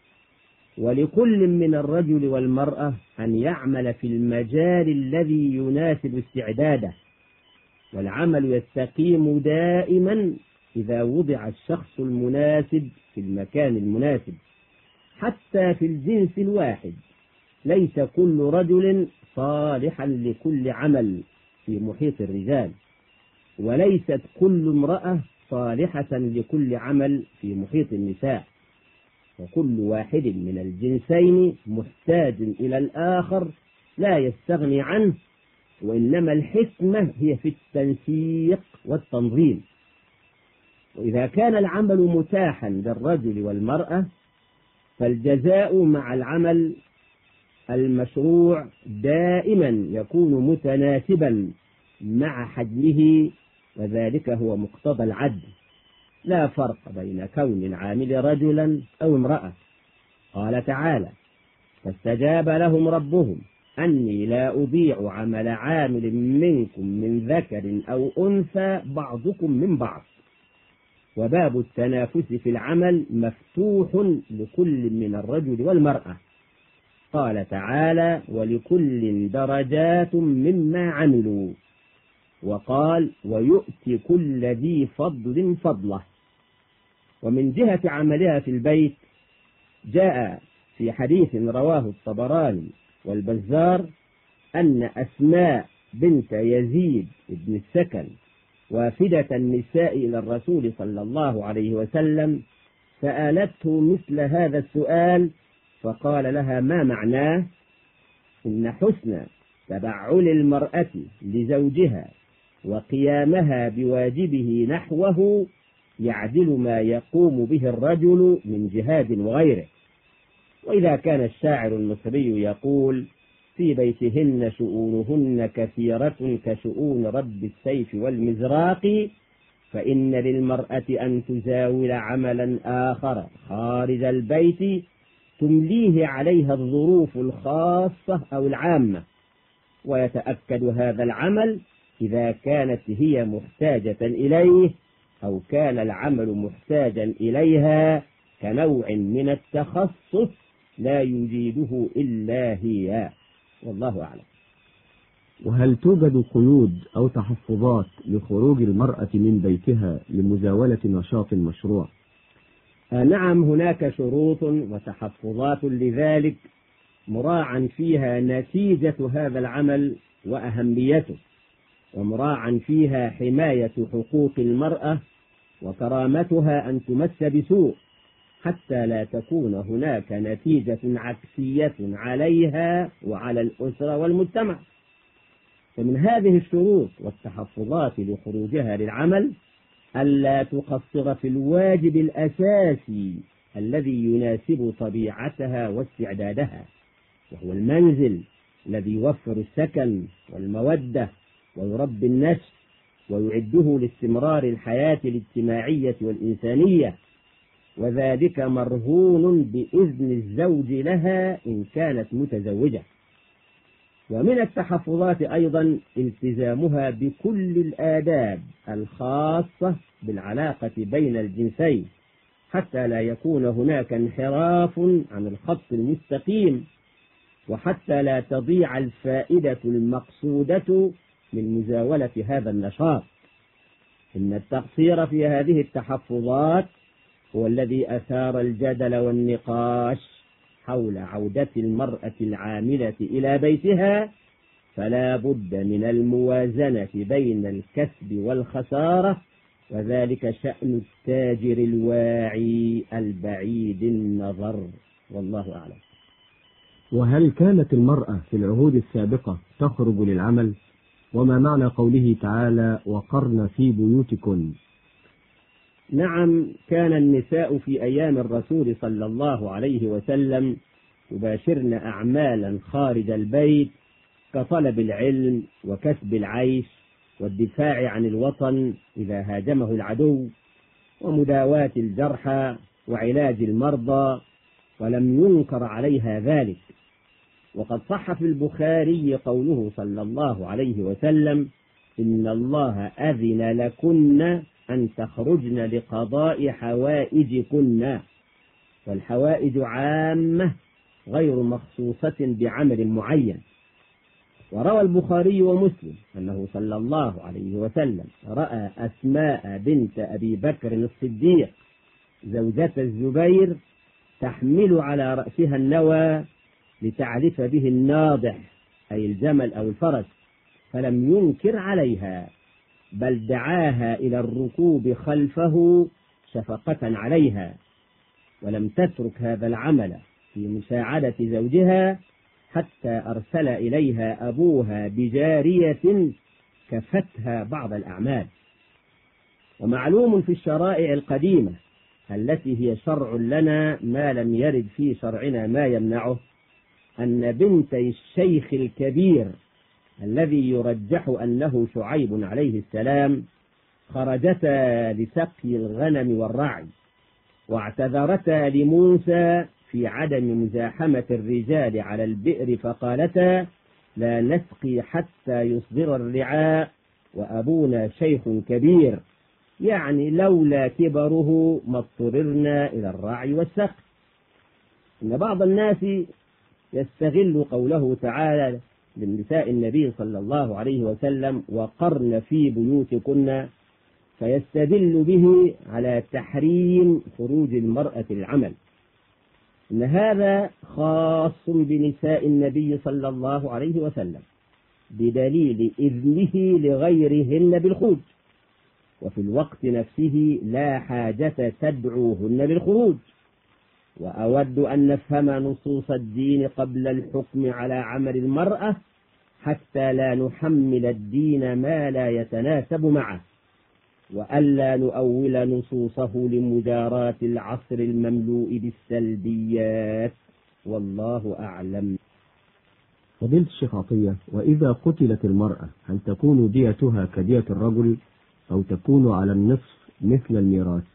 [SPEAKER 2] ولكل من الرجل والمرأة أن يعمل في المجال الذي يناسب استعداده، والعمل يستقيم دائما إذا وضع الشخص المناسب في المكان المناسب. حتى في الجنس الواحد ليس كل رجل صالحا لكل عمل في محيط الرجال، وليست كل امرأة صالحة لكل عمل في محيط النساء، وكل واحد من الجنسين محتاج إلى الآخر لا يستغني عنه، وإنما الحكمة هي في التنسيق والتنظيم. وإذا كان العمل متاحا للرجل والمرأة، فالجزاء مع العمل المشروع دائما يكون متناسبا مع حجمه، وذلك هو مقتضى العدل، لا فرق بين كون العامل رجلا أو امرأة. قال تعالى: فاستجاب لهم ربهم أني لا أضيع عمل عامل منكم من ذكر أو أنثى بعضكم من بعض. وباب التنافس في العمل مفتوح لكل من الرجل والمرأة. قال تعالى: ولكل درجات مما عملوا، وقال: ويؤتي كل ذي فضل فضله. ومن جهة عملها في البيت جاء في حديث رواه الطبراني والبزار أن أسماء بنت يزيد بن السكن وافدة النساء إلى الرسول صلى الله عليه وسلم سألته مثل هذا السؤال، فقال لها: ما معناه؟ إن حسن تبعل المرأة لزوجها وقيامها بواجبه نحوه يعدل ما يقوم به الرجل من جهاد وغيره. وإذا كان الشاعر المصري يقول: في بيتهن شؤونهن كثيرة كشؤون رب السيف والمزراق، فإن للمرأة أن تزاول عملا آخر خارج البيت تمليه عليها الظروف الخاصة أو العامة، ويتأكد هذا العمل إذا كانت هي محتاجة إليه أو كان العمل محتاجا إليها، كنوع من التخصص لا يجيده إلا هي، والله أعلم.
[SPEAKER 1] وهل توجد قيود أو تحفظات لخروج المرأة من بيتها لمزاولة نشاط مشروع؟
[SPEAKER 2] نعم، هناك شروط وتحفظات لذلك مراعا فيها نتيجة هذا العمل وأهميته، ومراعا فيها حماية حقوق المرأة وكرامتها أن تمس بسوء، حتى لا تكون هناك نتيجة عكسية عليها وعلى الأسرة والمجتمع. فمن هذه الشروط والتحفظات لخروجها للعمل ألا تقصر في الواجب الأساسي الذي يناسب طبيعتها واستعدادها، وهو المنزل الذي يوفر السكن والمودة ويربي النشء ويعده لاستمرار الحياة الاجتماعية والإنسانية، وذلك مرهون بإذن الزوج لها إن كانت متزوجة. ومن التحفظات أيضا التزامها بكل الآداب الخاصة بالعلاقة بين الجنسين، حتى لا يكون هناك انحراف عن الخط المستقيم، وحتى لا تضيع الفائدة المقصودة من مزاولة هذا النشاط. إن التقصير في هذه التحفظات هو الذي أثار الجدل والنقاش حول عودة المرأة العاملة إلى بيتها، فلا بد من الموازنة بين الكسب والخسارة، وذلك شأن التاجر الواعي البعيد النظر، والله أعلم.
[SPEAKER 1] وهل كانت المرأة في العهود السابقة تخرج للعمل؟ وما معنى قوله تعالى وقرن في بيوتكن؟
[SPEAKER 2] نعم، كان النساء في أيام الرسول صلى الله عليه وسلم يباشرن أعمالا خارج البيت كطلب العلم وكسب العيش والدفاع عن الوطن إذا هاجمه العدو ومداواة الجرحى وعلاج المرضى، ولم ينكر عليها ذلك. وقد صح في البخاري قوله صلى الله عليه وسلم إن الله أذن لكن أن تخرجن لقضاء حوائجكن، والحوائج عامة غير مخصوصة بعمل معين. وروى البخاري ومسلم أنه صلى الله عليه وسلم رأى أسماء بنت أبي بكر الصديق زوجة الزبير تحمل على رأسها النوى لتعرف به الناضح أي الجمل أو الفرس، فلم ينكر عليها، بل دعاها إلى الركوب خلفه شفقة عليها، ولم تترك هذا العمل في مساعدة زوجها حتى أرسل إليها أبوها بجارية كفتها بعض الأعمال. ومعلوم في الشرائع القديمة التي هي شرع لنا ما لم يرد في شرعنا ما يمنعه، أن بنتي الشيخ الكبير الذي يرجح أنه شعيب عليه السلام خرجتا لسقي الغنم والرعي، واعتذرتا لموسى في عدم مزاحمة الرجال على البئر، فقالتا لا نسقي حتى يصدر الرعاء وأبونا شيخ كبير، يعني لولا كبره ما اضطررنا إلى الرعي والسقي. إن بعض الناس يستغل قوله تعالى للنساء النبي صلى الله عليه وسلم وقرن في بيوتكن، فيستدل به على تحريم خروج المرأة للعمل. إن هذا خاص بنساء النبي صلى الله عليه وسلم بدليل إذنه لغيرهن بالخروج، وفي الوقت نفسه لا حاجة تدعوهن للخروج. وأود أن نفهم نصوص الدين قبل الحكم على عمل المرأة حتى لا نحمل الدين ما لا يتناسب معه، وألا نؤول نصوصه لمجاراة العصر المملوء بالسلبيات، والله أعلم.
[SPEAKER 1] فضيلة الشيخ عطية، وإذا قتلت المرأة هل تكون ديتها كدية الرجل أو تكون على النصف مثل الميراث؟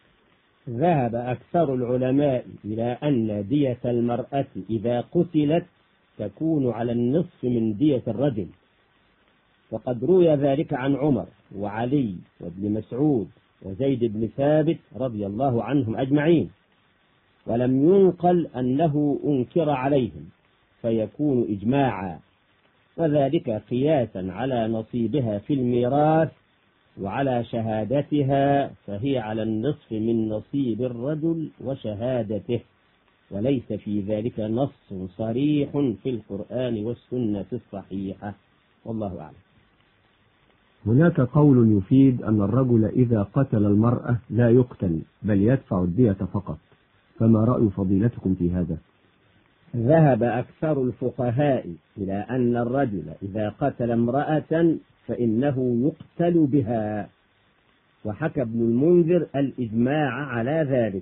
[SPEAKER 2] ذهب أكثر العلماء إلى أن دية المرأة إذا قتلت تكون على النصف من دية الرجل، وقد روي ذلك عن عمر وعلي وابن مسعود وزيد بن ثابت رضي الله عنهم أجمعين، ولم ينقل أنه أنكر عليهم فيكون إجماعا، وذلك قياسا على نصيبها في الميراث وعلى شهادتها فهي على النصف من نصيب الرجل وشهادته، وليس في ذلك نص صريح في القرآن والسنة الصحيحة، والله أعلم.
[SPEAKER 1] هناك قول يفيد أن الرجل إذا قتل المرأة لا يقتل بل يدفع الدية فقط، فما رأي فضيلتكم في هذا؟
[SPEAKER 2] ذهب أكثر الفقهاء إلى أن الرجل إذا قتل امرأة فإنه يقتل بها، وحكى ابن المنذر الإجماع على ذلك،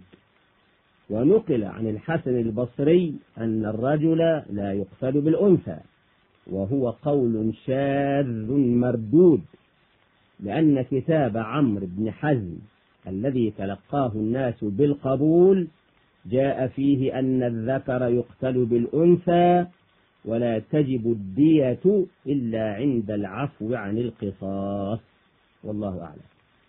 [SPEAKER 2] ونقل عن الحسن البصري أن الرجل لا يقتل بالأنثى، وهو قول شاذ مردود، لأن كتاب عمرو بن حزم الذي تلقاه الناس بالقبول جاء فيه أن الذكر يقتل بالأنثى ولا تجب الدية إلا عند العفو عن القصاص، والله أعلم.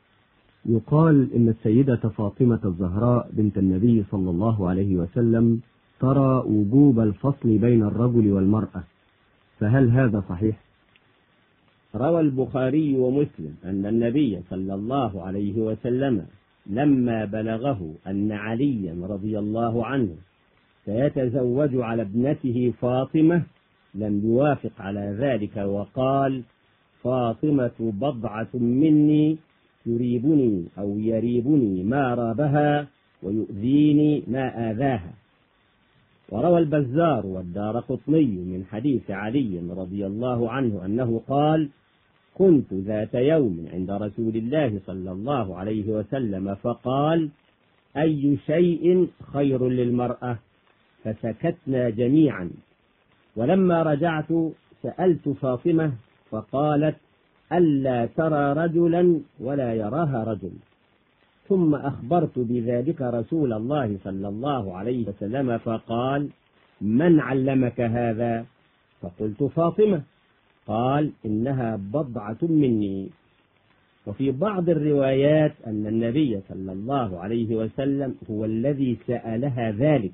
[SPEAKER 1] يقال إن السيدة فاطمة الزهراء بنت النبي صلى الله عليه وسلم ترى وجوب الفصل بين الرجل والمرأة، فهل هذا صحيح؟
[SPEAKER 2] روى البخاري ومسلم أن النبي صلى الله عليه وسلم لما بلغه أن عليا رضي الله عنه سيتزوج على ابنته فاطمة لم يوافق على ذلك، وقال: فاطمة بضعة مني يريبني أو يريبني ما رابها ويؤذيني ما آذاها. وروى البزار والدارقطني من حديث علي رضي الله عنه أنه قال: كنت ذات يوم عند رسول الله صلى الله عليه وسلم فقال: أي شيء خير للمرأة؟ فسكتنا جميعا، ولما رجعت سألت فاطمة فقالت: ألا ترى رجلا ولا يراها رجل. ثم أخبرت بذلك رسول الله صلى الله عليه وسلم فقال: من علمك هذا؟ فقلت: فاطمة. قال: إنها بضعة مني. وفي بعض الروايات أن النبي صلى الله عليه وسلم هو الذي سألها ذلك،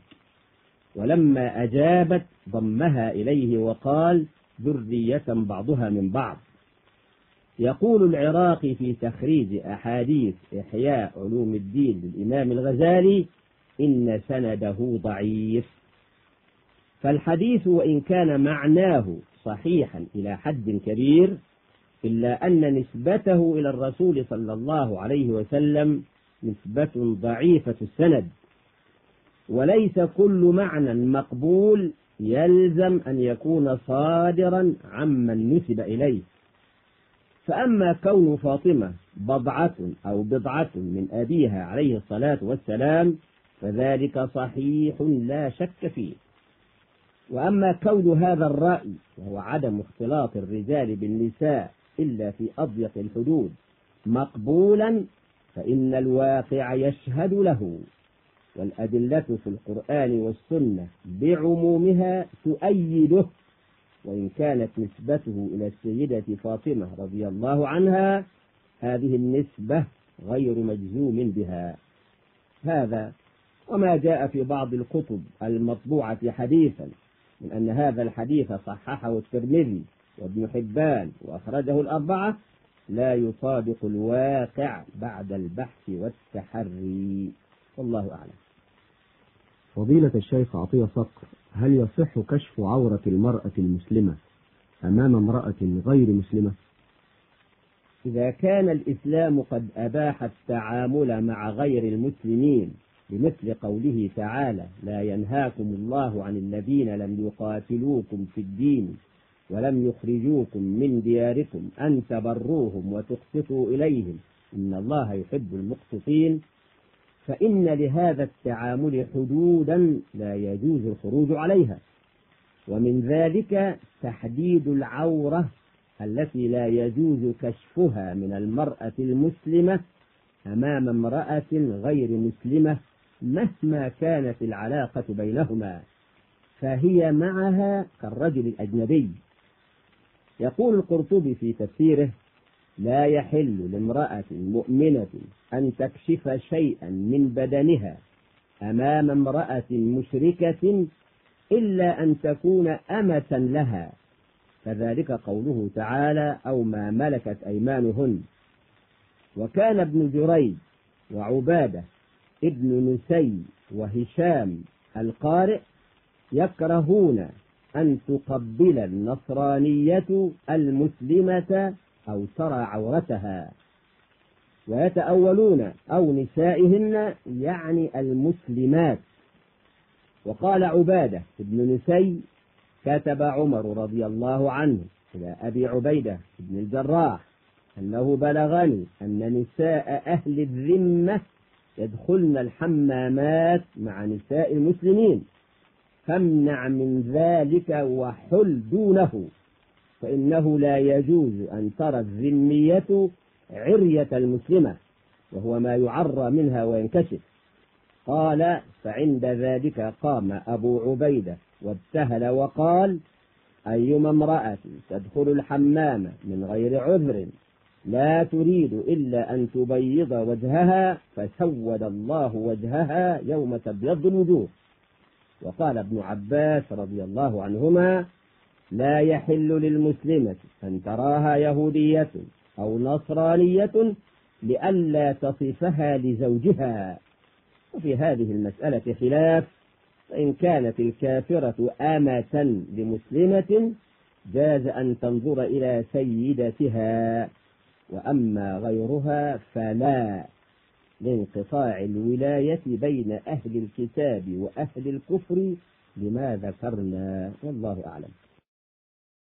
[SPEAKER 2] ولما أجابت ضمها إليه وقال: ذرية بعضها من بعض. يقول العراقي في تخريج أحاديث إحياء علوم الدين للإمام الغزالي: إن سنده ضعيف. فالحديث وإن كان معناه صحيحا إلى حد كبير، إلا أن نسبته إلى الرسول صلى الله عليه وسلم نسبة ضعيفة السند، وليس كل معنى مقبول يلزم أن يكون صادرا عمن نسب إليه. فأما كون فاطمة بضعة أو بضعة من أبيها عليه الصلاة والسلام فذلك صحيح لا شك فيه. وأما كون هذا الرأي وهو عدم اختلاط الرجال بالنساء إلا في أضيق الحدود مقبولا، فإن الواقع يشهد له، والأدلة في القرآن والسنة بعمومها تؤيده، وإن كانت نسبته إلى السيدة فاطمة رضي الله عنها هذه النسبة غير مجزوم بها. هذا وما جاء في بعض الكتب المطبوعة حديثا من أن هذا الحديث صححه الترمذي وابن حبان وأخرجه الأربعة لا يطابق الواقع بعد البحث والتحري، والله أعلم.
[SPEAKER 1] فضيلة الشيخ عطية صقر، هل يصح كشف عورة المرأة المسلمة أمام امرأة غير مسلمة؟
[SPEAKER 2] إذا كان الإسلام قد أباح التعامل مع غير المسلمين بمثل قوله تعالى: لا ينهاكم الله عن الذين لم يقاتلوكم في الدين ولم يخرجوكم من دياركم أن تبروهم وتقسطوا إليهم إن الله يحب المقسطين، فإن لهذا التعامل حدودا لا يجوز الخروج عليها، ومن ذلك تحديد العورة التي لا يجوز كشفها من المرأة المسلمة أمام امرأة غير مسلمة مهما كانت العلاقة بينهما، فهي معها كالرجل الأجنبي. يقول القرطبي في تفسيره: لا يحل لامرأة مؤمنة أن تكشف شيئا من بدنها أمام امرأة مشركة إلا أن تكون أمة لها، فذلك قوله تعالى: أو ما ملكت أيمانهن. وكان ابن جريج وعبادة ابن نسي وهشام القارئ يكرهون أن تقبل النصرانية المسلمة أو ترى عورتها، ويتأولون أو نسائهن يعني المسلمات. وقال عبادة ابن نسي: كتب عمر رضي الله عنه إلى أبي عبيدة بن الجراح أنه بلغني أن نساء أهل الذمة يدخلن الحمامات مع نساء المسلمين، فامنع من ذلك وحل دونه، فإنه لا يجوز أن ترى الذمية عرية المسلمة وهو ما يعرى منها وينكشف. قال: فعند ذلك قام أبو عبيدة وابتهل وقال: أيما امرأة تدخل الحمام من غير عذر لا تريد إلا أن تبيض وجهها فسود الله وجهها يوم تبيض الوجوه. وقال ابن عباس رضي الله عنهما: لا يحل للمسلمة أن تراها يهودية أو نصرانية لئلا تصفها لزوجها. وفي هذه المسألة خلاف، فإن كانت الكافرة آمة لمسلمة جاز أن تنظر إلى سيدتها، وأما غيرها فلا، لانقطاع الولاية بين أهل الكتاب وأهل الكفر لما ذكرنا، والله أعلم.